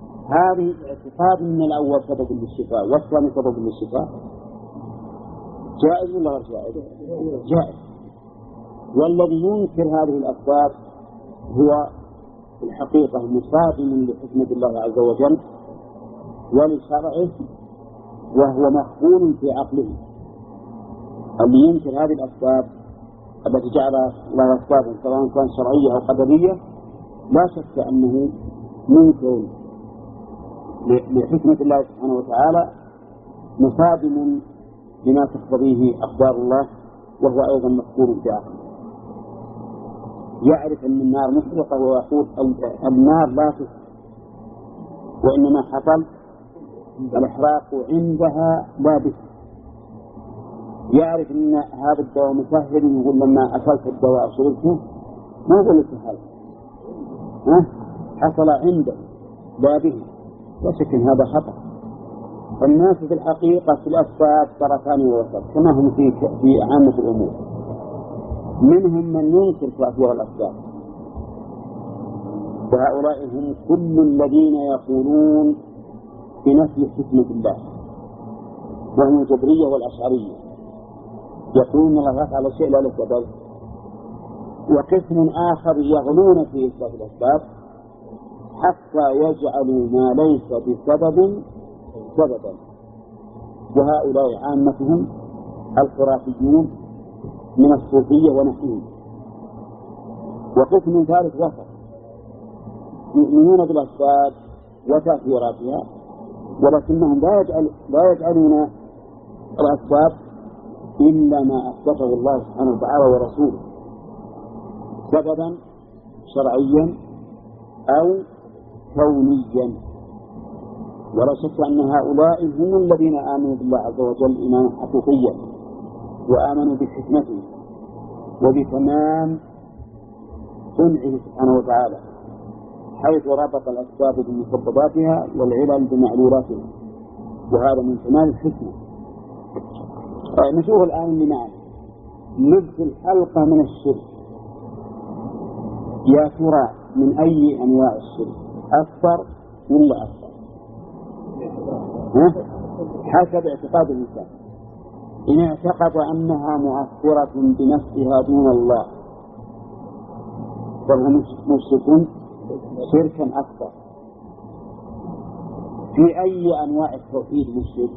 S3: هذه اعتقاد من الأول سبب للشفاء والثاني سبب للشفاء
S1: جائز ولا غير جائز؟ جائز. والذي ينكر هذه الأسباب هو في الحقيقة مصادم لحكمة الله عز وجل ولشرعه، وهو مقبول في عقله. اللي ينكر هذه الأسباب التي جعل لها أسبابا سواء كان شرعية أو قدرية لا شك أنه منكر لحكمة الله سبحانه وتعالى، مصادم لما تقتضيه أقدار الله، وهو أيضا مقبول في عقله. يعرف أن النار محرقة ويقول النار لا تحرق، وإنما حصل الإحراق عندها لا به. يعرف أن هذا الدواء مسهل، يقول لما أكلت الدواء شربته ما يقول السهل، حصل عنده لا به. لا شك أن هذا خطأ. الناس في الحقيقة في الأسباب طرفان ووسط كما هم في في عامة الأمور. منهم من ينكر تأثير الأسباب، وهؤلاء هم كل الذين يقولون بنفي حكمة الله، وهم الجبرية والأشعرية، يقولون الله يفعل الشيء لا لسبب. وقسم آخر يغلون في إثبات الأسباب حتى يجعلوا ما ليس بسبب سببا، وهؤلاء عامتهم الخرافيون من الصوفية ونحوهم. وقسم ثالث وسط يؤمنون بالأسباب وتأثيراتها، ولكنهم لا يجعل لا يجعلون الأسباب إلا ما أثبته الله سبحانه وتعالى ورسوله سببا شرعيا أو كونيا. ولا شك أن هؤلاء هم الذين آمنوا بالله عز وجل إيمانا حقيقيا، وآمنوا بحكمته وبتمام صنعه سبحانه وتعالى، حيث ربط الأسباب بمسبباتها والعلل بمعلولاتها، وهذا من كمال الحكمة. نشوف الآن لمعنى لبس الحلقة من الشرك. يا ترى من أي أنواع الشرك، أكثر ولا أكثر؟ حسب اعتقاد الإنسان. إن اعتقد أنها مؤثرة بنفسها دون الله فهو مشرك شركا أكثر. في أي أنواع التوحيد مشرك؟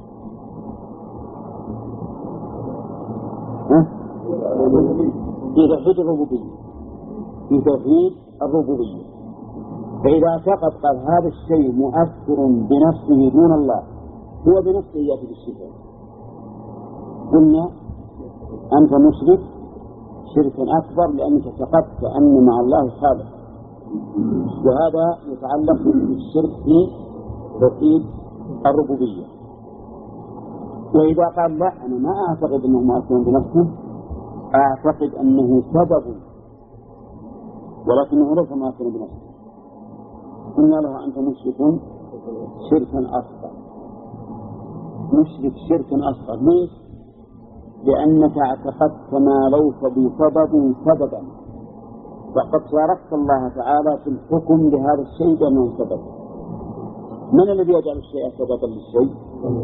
S1: في توحيد الربوبية، في توحيد الربوبية. فإذا اعتقد قال هذا الشيء مؤثر بنفسه دون الله، هو بنفسه يأتي بالشرك، قلنا أنت مشرك شركا أكبر لأنك اعتقدت أن مع الله خالق. وهذا يتعلق بالشرك في توحيد الربوبية. وإذا قال لا أنا ما أعتقد أنه مؤثر بنفسه، أعتقد أنه سبب ولكنه ليس مؤثر بنفسه، قلنا له أنت مشرك شركا أصغر. مشرك شركا أصغر ليش؟ لأنك اعتقدت ما ليس بسبب سببا، فقد شاركت الله تعالى في الحكم لهذا الشيء بأنه سبب. من الذي يجعل الشيء سببا للشيء؟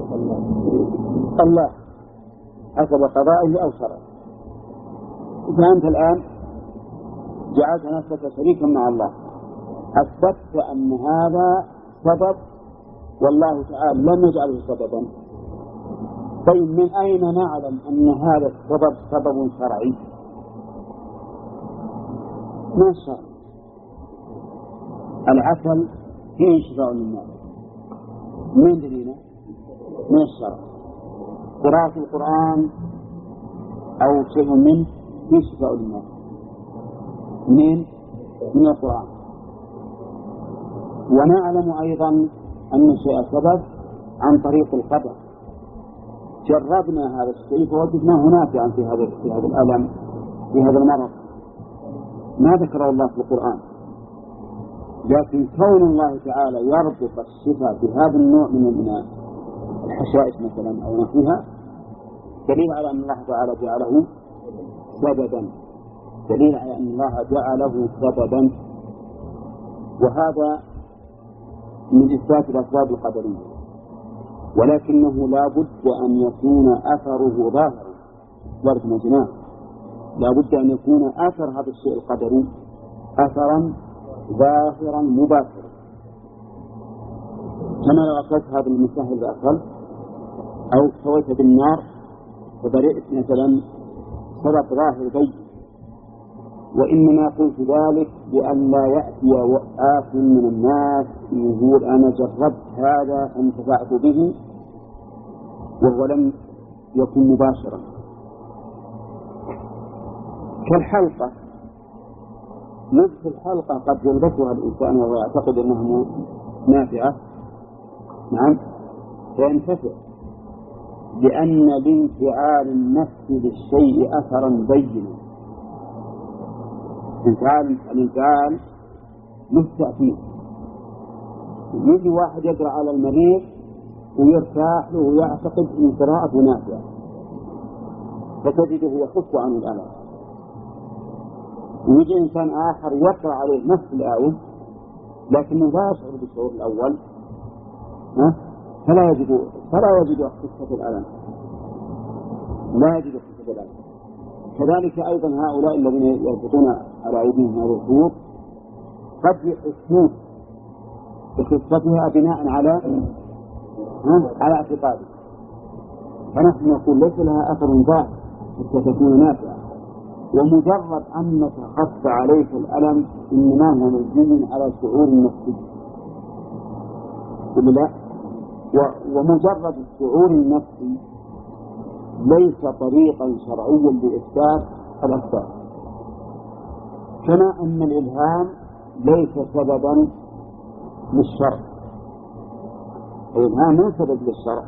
S1: الله حسب قضائه أو شرعه. فأنت الآن جعلت نفسك شريكا مع الله، أثبتت أن هذا سبب والله تعالى لم يجعله سببا. طيب من أين نعلم أن هذا السبب سبب شرعي؟ ما الشرع؟ العسل فيه شفاء للناس، من دليله؟ من الشرع. قراءة القرآن أو شيء منه فيه شفاء للناس، من من القرآن. ونعلم أيضا أن الشيء سبب عن طريق القدر. جربنا هذا الشيء فوجدناه نافعا في هذا في هذا الألم في هذا المرض، ما ذكره الله في القرآن. لكن كون الله تعالى يربط الشفاء بهذا النوع من الحشائش مثلا أو نحوها دليل على أن الله تعالى جعله سببا، دليل على أن الله جعله سببا. وهذا من إثبات الأسباب القدرية، ولكنه لا بد أن يكون أثره ظاهرا.
S3: باعتبار ما جناه لا بد أن يكون أثر هذا الشيء القدري أثرا ظاهرا مباشرا، كما لو أكلت هذا المسهل بأكل أو سويت بالنار فبرئت مثلا سبب ظاهر بين. وإنما قلت ذلك لأن لا يأتي آت من الناس يقول أنا جربت هذا فانتفعت به وهو لم يكن مباشرا. كالحلقة، نفس الحلقة قد يلبسها الإنسان وهو يعتقد أنها نافعة، نعم، فينتفع لأن لانفعال النفس للشيء أثرا بينا. انفعال الانفعال له تأثير. يجي واحد يقرأ على المريض ويرتاح له ويعتقد أن قراءته نافعة فتجده يخف عن الألم، ويجي إنسان آخر يقرأ عليه نفس الآية لكنه لا يشعر بالشعور الأول فلا يجد فلا يجد خفة الألم لا يجد خفة الألم. كذلك أيضا هؤلاء الذين يربطون على أيديهم هذا الخيوط قد يحسون بخفتها بناء على على اعتقاده، فنحن نقول ليس لها أثر ظاهر حتى تكون نافعة، ومجرد أنك خف عليك الألم إنما هو مبني على شعور نفسي لا، ومجرد الشعور النفسي ليس طريقا شرعيا لإثبات الأسباب، كما أن الإلهام ليس سببا للشرع. الإلهام ليس سبب للشرع،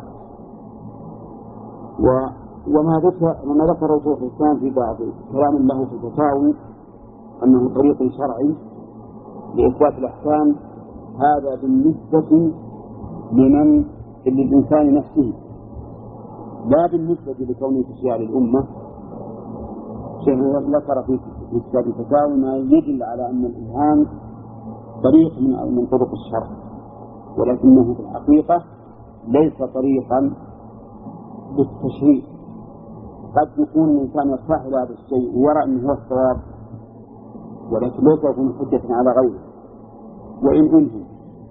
S3: وما ذكر وما ذكره شيخ الإسلام في بعض كلام له في الفتاوي أنه طريق شرعي لإثبات الأحكام، هذا بالنسبة لمن للإنسان نفسه لا بالنسبة لكونه تشريع للأمة. شيخ ذكر في كتاب الفتاوي ما يدل على أن الإلهام طريق من من طرق الشرع، ولكنه في الحقيقة ليس طريقا للتشريع. قد يكون الإنسان يرتاح إلى هذا الشيء ويرى أنه هو الصواب، ولكن ليس يكون حجة على غيره. وإن أنهم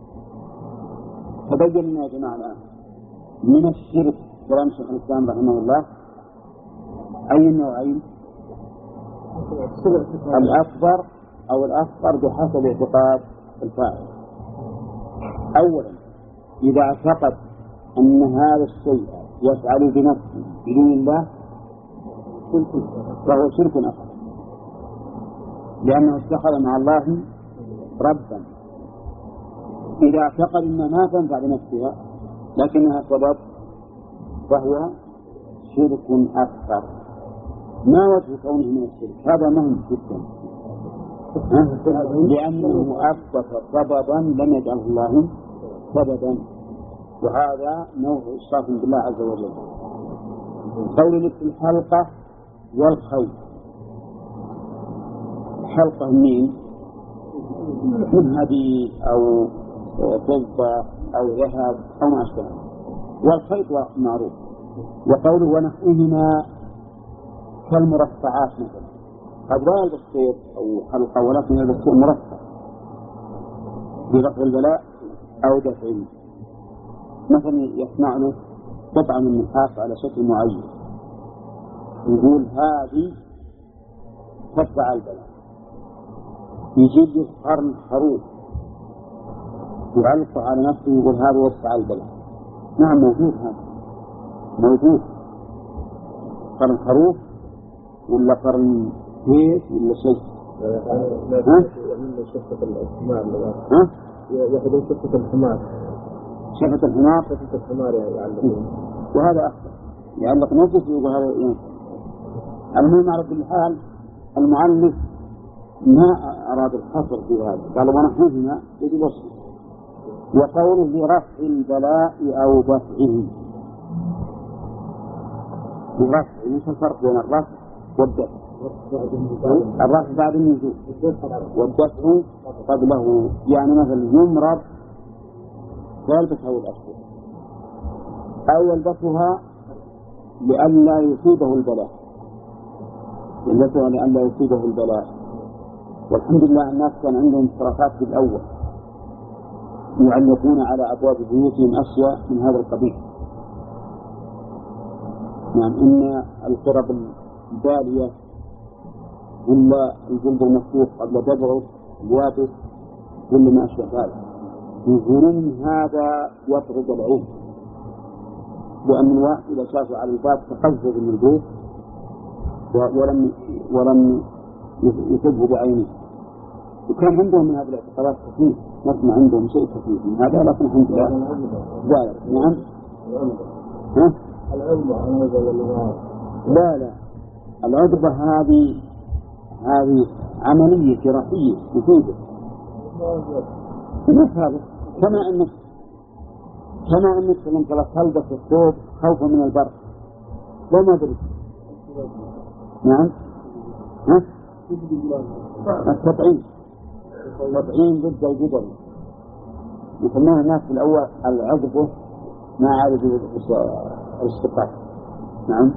S3: تبين يا جماعة الآن من الشرك كلام شيخ الإسلام رحمه الله أي النوعين، الأكبر أو الأصغر بحسب اعتقاد الفاعل. أولا إذا اعتقد أن هذا الشيء يفعل بنفسه بدون الله فهو شرك أكبر، لأنه اتخذ مع الله ربا. إذا اعتقد أنها ما تنفع بنفسها لكنها سبب فهو شرك أكبر. ما وجه كونه من الشرك؟ هذا مهم جدا، لأنه أثبت سببا لم يجعله الله سببا، وهذا نوع إشراك بالله عز وجل. قول مثل الحلقة والخيط، حلقة مين؟ من حديد أو فضة أو ذهب أو ما أشبه، والخيط معروف. وقوله ونحوهما كالمرصعات مثلا، قد لا يلبس خيط أو حلقة ولكن يلبس مرصع برفع البلاء أو دفعه، مثلا يصنع له قطعة من النحاس على شكل معين يقول هذه تدفع البلاء، يجيب له قرن خروف يعلق على نفسه يقول هذا يدفع البلاء. نعم موجود، هذا موجود، قرن خروف ولا قرن كيس ولا شيء.
S2: يعمل شفة الحمار،
S3: ها؟
S2: يأخذون شفة الحمار،
S3: شفة الحمار،
S2: شفة الحمار يعلقون،
S3: وهذا أخطر، يعلق نفسه ويقول هذا ينفع. المهم على كل حال المؤلف ما أراد الحصر في هذا، قال ونحوهما يجب وصفه. وقوله لرفع البلاء أو دفعه، لرفع، ايش الفرق بين الرفع والدفع؟ الرفع بعد النزول والدفع قبله، يعني مثلا يمرض يلبس هذه الأشياء أو يلبسها لئلا يصيبه البلاء علته لئلا يصيبه البلاء. والحمد لله الناس كان عندهم اشتراكات في الأول يعلقون على أبواب بيوتهم أشياء من هذا القبيل. نعم إن القرب البالية إلا الجلد المفتوح قبل دبره الوابس كل ما أشبه ذلك يظهرون هذا يطرد العين، لأن الواحد إذا شاف على الباب تقزز من البيت ولم ولم يصبه بعينه. وكان عندهم من هذه الاعتقادات كثير، نسمع عندهم شيء كثير من هذا، لكن الحمد لله لا. نعم ها؟ لا لا العذبة هذه هذه عملية جراحية مفيدة. هذا كما أنك كما أنك لما تلبس الثوب خوفا من البرد لا ما أدري. نعم ها؟ التطعيم التطعيم ضد الجدر يسمونه الناس في الأول العذبة ما عارف الاشتقاق. نعم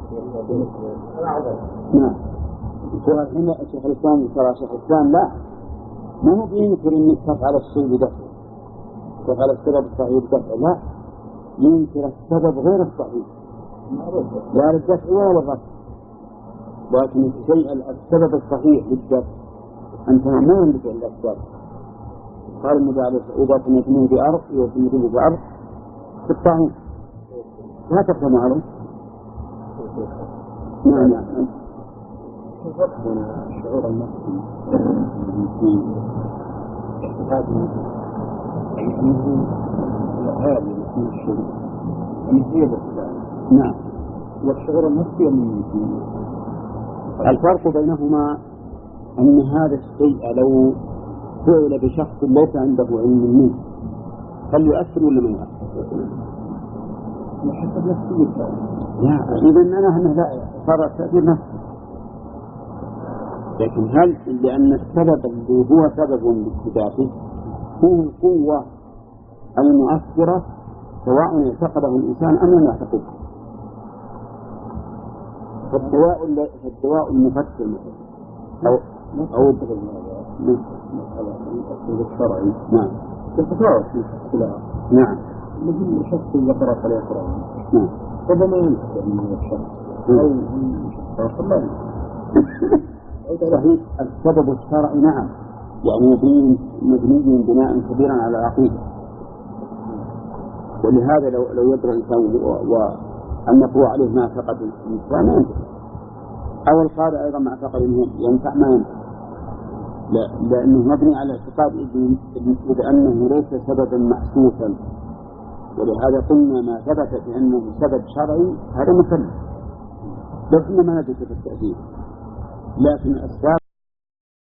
S3: نعم هنا شيخ الإسلام ترى شيخ الإسلام لا ما هو بينكر إنك تفعل الشيء بدفع تفعل السبب الصحيح بدفع، لا ينكر السبب غير الصحيح لا للدفع ولا للرفع، لكن الشيء السبب الصحيح للدفع أنت مأمون بفعل الأسباب. قال النبي عليه الصلاة والسلام إذا تنتمون بأرض وتنتمون بأرض تقطعون لا تقدم عليه. نعم نعم
S4: الشعور النفسي في هذه أنه العالي من الشيء يعني هي بالفعل.
S3: نعم
S4: والشعور النفسي من
S3: الفرق بينهما أن هذا الشيء لو فعل بشخص ليس عنده علم منه هل يؤثر ولا ما يؤثر؟
S4: حسب نفسيته.
S3: لا إذا أنا هنا لا صار تأثير نفسي، لكن هل لأن السبب اللي هو سبب لذاته هو القوة المؤثرة سواء اعتقده الإنسان أم لم يعتقده. فالدواء الدواء المفسر أو أو
S4: التفسير الشرعي
S3: نعم
S4: تتفاوت في الاختلاف.
S3: نعم
S4: مثل شخص ذكر عليه القرآن
S3: نعم
S4: ربما ينسى من الشخص أو من شخص الله
S3: صحيح. السبب الشرعي نعم يعني مبني مبني بناء كبيرا على العقيدة، ولهذا لو لو يدرى الإنسان وأن يقوى عليه ما اعتقد الإنسان ما ينفع، أو القارئ أيضا ما اعتقد أنه ينفع ما ينفع، لا لأنه مبني على اعتقاد إذ أنه ليس سببا محسوسا، ولهذا قلنا ما ثبت بأنه سبب شرعي هذا مسلم، لكن ما ندرك في التأثير، لكن الأسباب